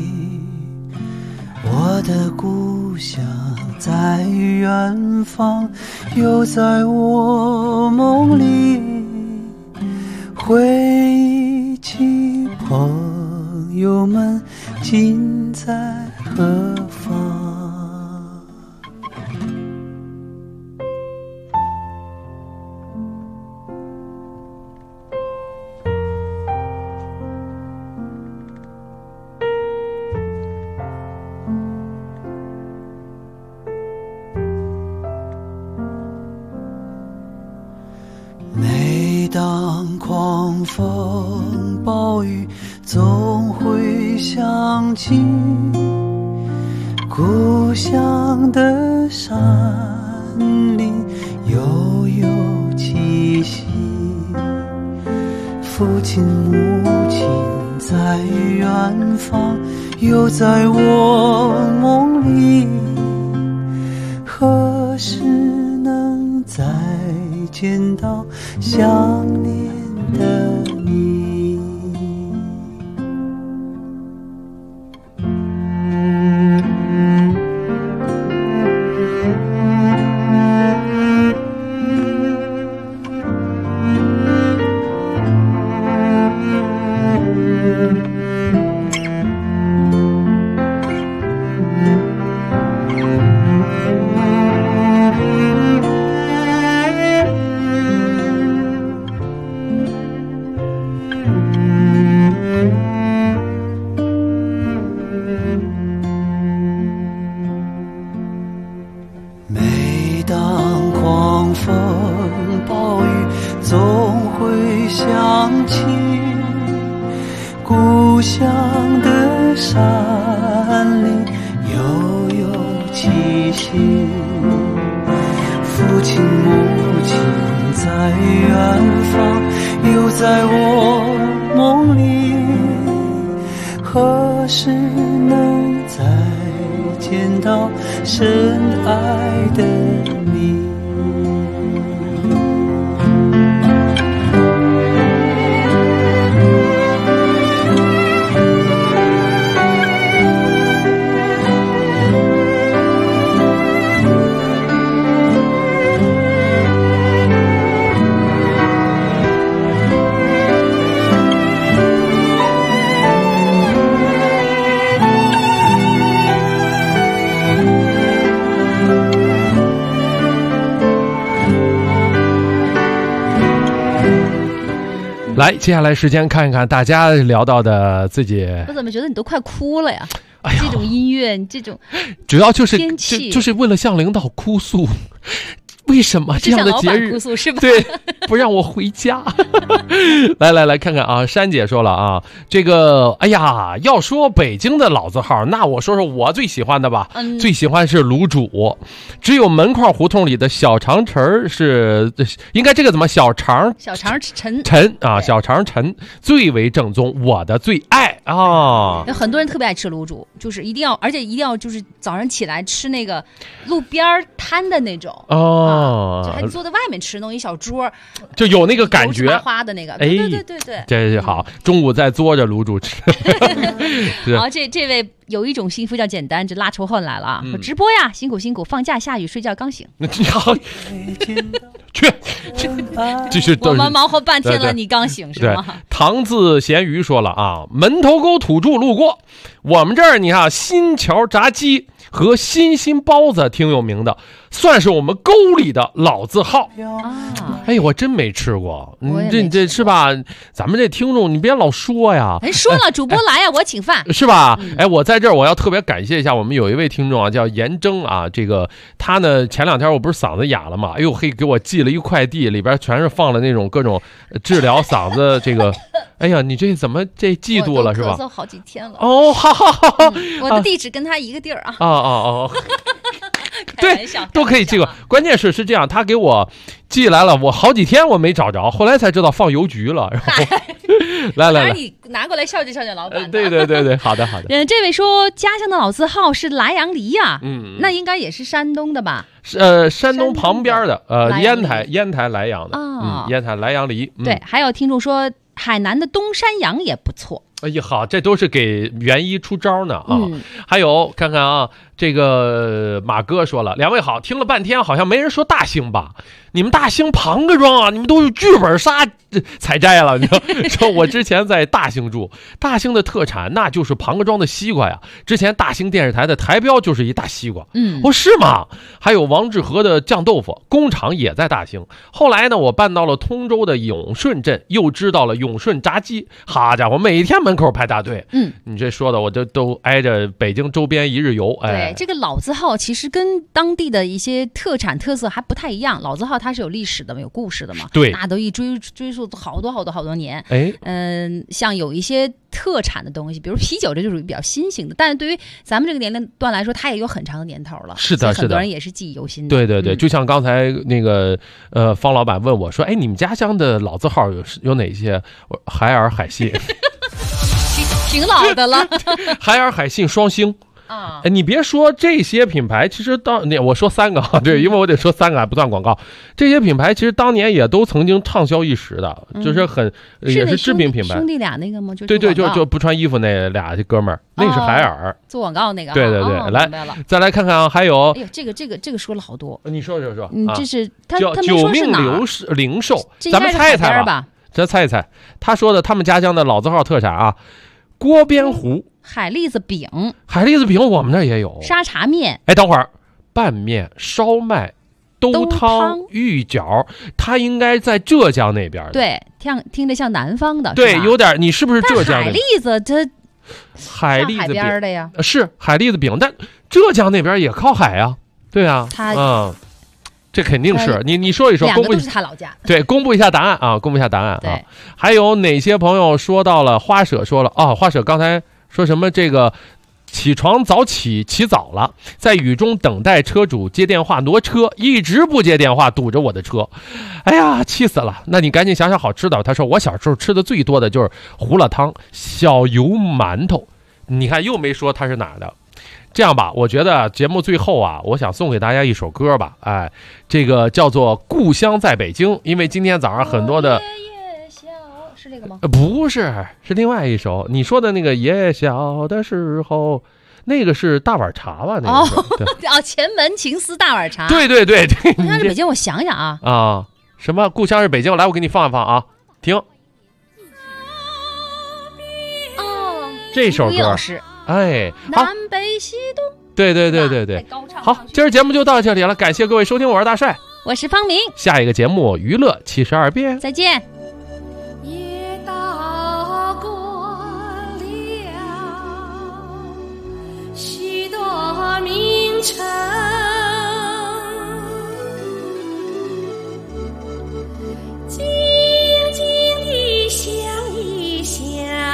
我的故乡在远方，又在我梦里，回忆起朋友们今在何方。每当狂风暴雨，总会想起故乡的山林悠悠气息。父亲母亲在远方，又在我梦里，何时能再见到想念的你。 心。父亲母亲在远方，又在我梦里，何时能再见到深爱的你？ 来，接下来时间看一看大家聊到的自己。 我怎么觉得你都快哭了呀？哎呀，这种音乐，你这种主要就是天气就是为了向领导哭诉。为什么这样的节日哭诉是吧？ 对，不让我回家。来看看啊，珊姐说了啊，这个哎呀，要说北京的老字号，那我说说我最喜欢的吧。最喜欢是卤煮，只有门框胡同里的小长陈是应该这个怎么小长陈啊，小长陈最为正宗，我的最爱啊。 有很多人特别爱吃卤煮，就是一定要，而且一定要就是早上起来吃那个路边摊的那种哦。 就还坐在外面吃，弄一小桌， 就有那个感觉， 花花的那个，对， 这好。中午再嘬着卤煮吃。 好，这位有一种幸福叫简单，这拉仇恨来了啊！说直播呀，辛苦，放假下雨睡觉刚醒。 去，这是我们忙活半天了，你刚醒是吗？ 唐字咸鱼说了啊，门头沟土著路过，我们这儿你看新桥炸鸡和新包子挺有名的，算是我们沟里的老字号啊。哎，我真没吃过，这是吧？咱们这听众你别老说呀， 说了主播来呀，我请饭是吧？哎，我在这儿我要特别感谢一下我们有一位听众啊，叫严征啊，这个他呢前两天我不是嗓子哑了嘛，哎呦嘿，给我寄了一快递，里边全是放了那种各种治疗嗓子这个。哎呀，你这怎么这嫉妒了是吧？ 咳嗽好几天了哦，好， 我的地址跟他一个地儿啊。 哦。对，都可以寄过。关键是这样，他给我寄来了，我好几天我没找着，后来才知道放邮局了。然后来， 你拿过来孝敬老板。 对，好的。 这位说家乡的老字号是莱阳梨呀，那应该也是山东的吧？ 山东旁边的烟台莱阳的烟台莱阳梨。 对，还有听众说海南的东山羊也不错。 哎呀，好，这都是给元一出招呢啊！还有看看啊，这个马哥说了，两位好，听了半天好像没人说大兴吧？你们大兴庞各庄啊，你们都是剧本杀采摘了。你说我之前在大兴住，大兴的特产那就是庞各庄的西瓜呀。之前大兴电视台的台标就是一大西瓜。是吗？还有王致和的酱豆腐工厂也在大兴。后来呢，我搬到了通州的永顺镇，又知道了永顺炸鸡。好家伙，每天门口排大队。你这说的我都挨着北京周边一日游。 对，这个老字号其实跟当地的一些特产特色还不太一样。老字号它是有历史的嘛，有故事的嘛。 对， 那都一追溯好多年。 哎， 像有一些特产的东西，比如啤酒，这就属于比较新型的。但是对于咱们这个年龄段来说，它也有很长的年头了。 是的， 很多人也是记忆犹新的。 对，就像刚才那个方老板问我说：“哎，你们家乡的老字号有哪些？”我海尔、海信， 挺老的了。 海尔、海信、双星。哎，你别说这些品牌，其实我说三个啊，对，因为我得说三个还不算广告。这些品牌其实当年也都曾经畅销一时的，就是也是知名品牌。 兄弟俩那个吗？ 对，就不穿衣服那俩哥们儿，那是海尔做广告那个。 对，来再来看看啊，还有， 哎呦，这个说了好多。 你说， 这是他九命零售，咱们猜一猜吧。咱猜一猜，他说的他们家乡的老字号特产啊，锅边糊。 海蛎子饼我们那儿也有。 沙茶面， 哎，等会儿，拌面、烧麦、兜汤、芋饺，它应该在浙江那边的。 对，听着像南方的。 对，有点，你是不是浙江的？ 海蛎子它海蛎子边的呀， 是海蛎子饼，但浙江那边也靠海啊。对啊，这肯定是你说一说， 两个都是他老家。 对，公布一下答案啊！对，还有哪些朋友说到了花舍？说了啊，花舍刚才说什么这个起床早起早了，在雨中等待车主接电话挪车，一直不接电话，堵着我的车。哎呀，气死了！那你赶紧想想好吃的。他说我小时候吃的最多的就是胡辣汤、小油馒头。你看又没说他是哪的。这样吧，我觉得节目最后啊，我想送给大家一首歌吧。哎，这个叫做《故乡在北京》，因为今天早上很多的。 是这个吗？ 不是，是另外一首。你说的那个爷爷小的时候，那个是大碗茶吧？那个哦，前门情思大碗茶。 对。 故乡是北京，我想想啊。 啊，什么故乡是北京？来，我给你放一放啊，听。 哦， 这首歌。哎， 南北西东。 对。好，今儿节目就到这里了，感谢各位收听，我是大帅， 我是方明。 下一个节目娱乐72变， 再见。 名城，静静地想一想，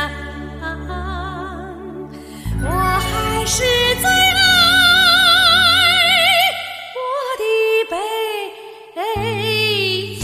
我还是最爱我的北京。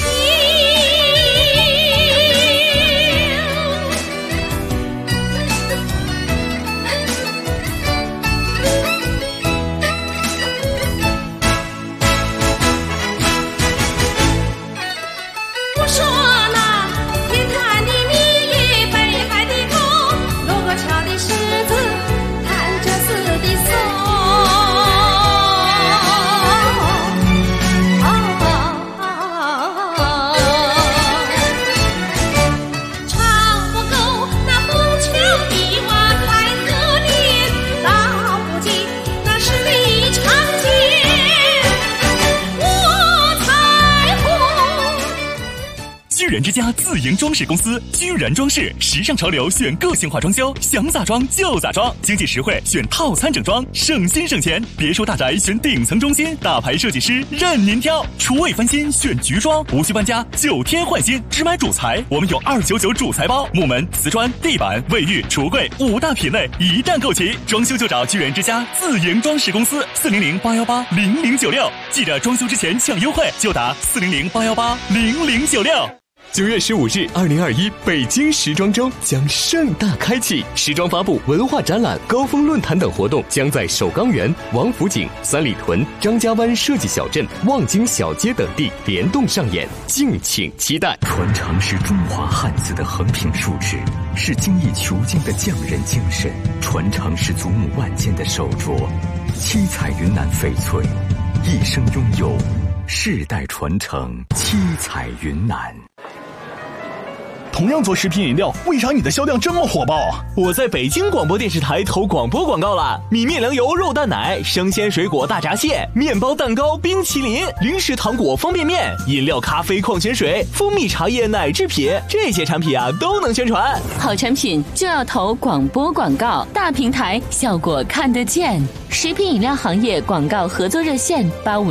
居然之家自营装饰公司，居然装饰，时尚潮流选个性化装修，想咋装就咋装，经济实惠选套餐整装，省心省钱。别墅大宅选顶层中心，大牌设计师任您挑。厨卫翻新选橘装，无需搬家，9天换新，只买主材。我们有299主材包，木门、瓷砖、地板、卫浴、橱柜5大品类一旦购齐，装修就找居然之家自营装饰公司，400-818-0096。记得装修之前抢优惠，就打400-818-0096。 9月15日，2021北京时装周将盛大开启，时装发布、文化展览、高峰论坛等活动将在首钢园、王府井、三里屯、张家湾设计小镇、望京小街等地联动上演，敬请期待。 传承是中华汉字的横平竖直，是精益求精的匠人精神；传承是祖母万件的手镯，七彩云南翡翠，一生拥有，世代传承，七彩云南。 同样做食品饮料，为啥你的销量这么火爆啊？ 我在北京广播电视台投广播广告了，米面粮油肉蛋奶、生鲜水果大闸蟹、面包蛋糕、冰淇淋、零食糖果方便面、饮料咖啡矿泉水、蜂蜜茶叶奶制品，这些产品啊都能宣传。 好产品就要投广播广告，大平台效果看得见。食品饮料行业广告合作热线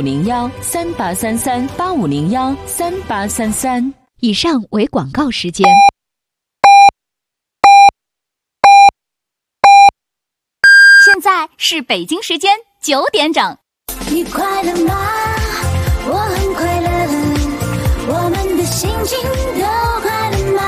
8501-3833-8501-3833。 以上为广告时间。 现在是北京时间9点整。 你快乐吗？我很快乐，我们的心情都快乐吗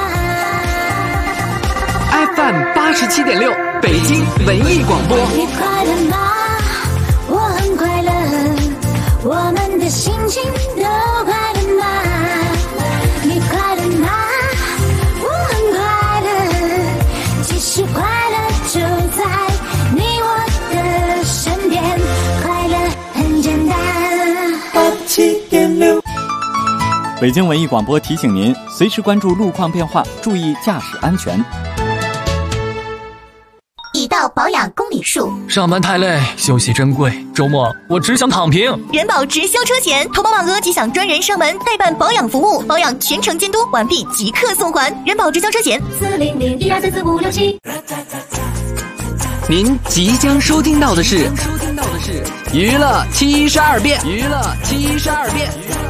？FM 87.6，北京文艺广播。 你快乐吗？我很快乐，我们的心情都快乐吗？你快乐吗？我很快乐，其实快乐就在你我的身边，快乐很简单。87.6， 北京文艺广播提醒您，随时关注路况变化，注意驾驶安全。 已到保养公里数， 上班太累，休息珍贵，周末我只想躺平。 人保直销车险，投保满额即享专人上门代办保养服务，保养全程监督，完毕即刻送还。人保直销车险400-12344567。 您即将收听到的是娱乐72变，娱乐72变。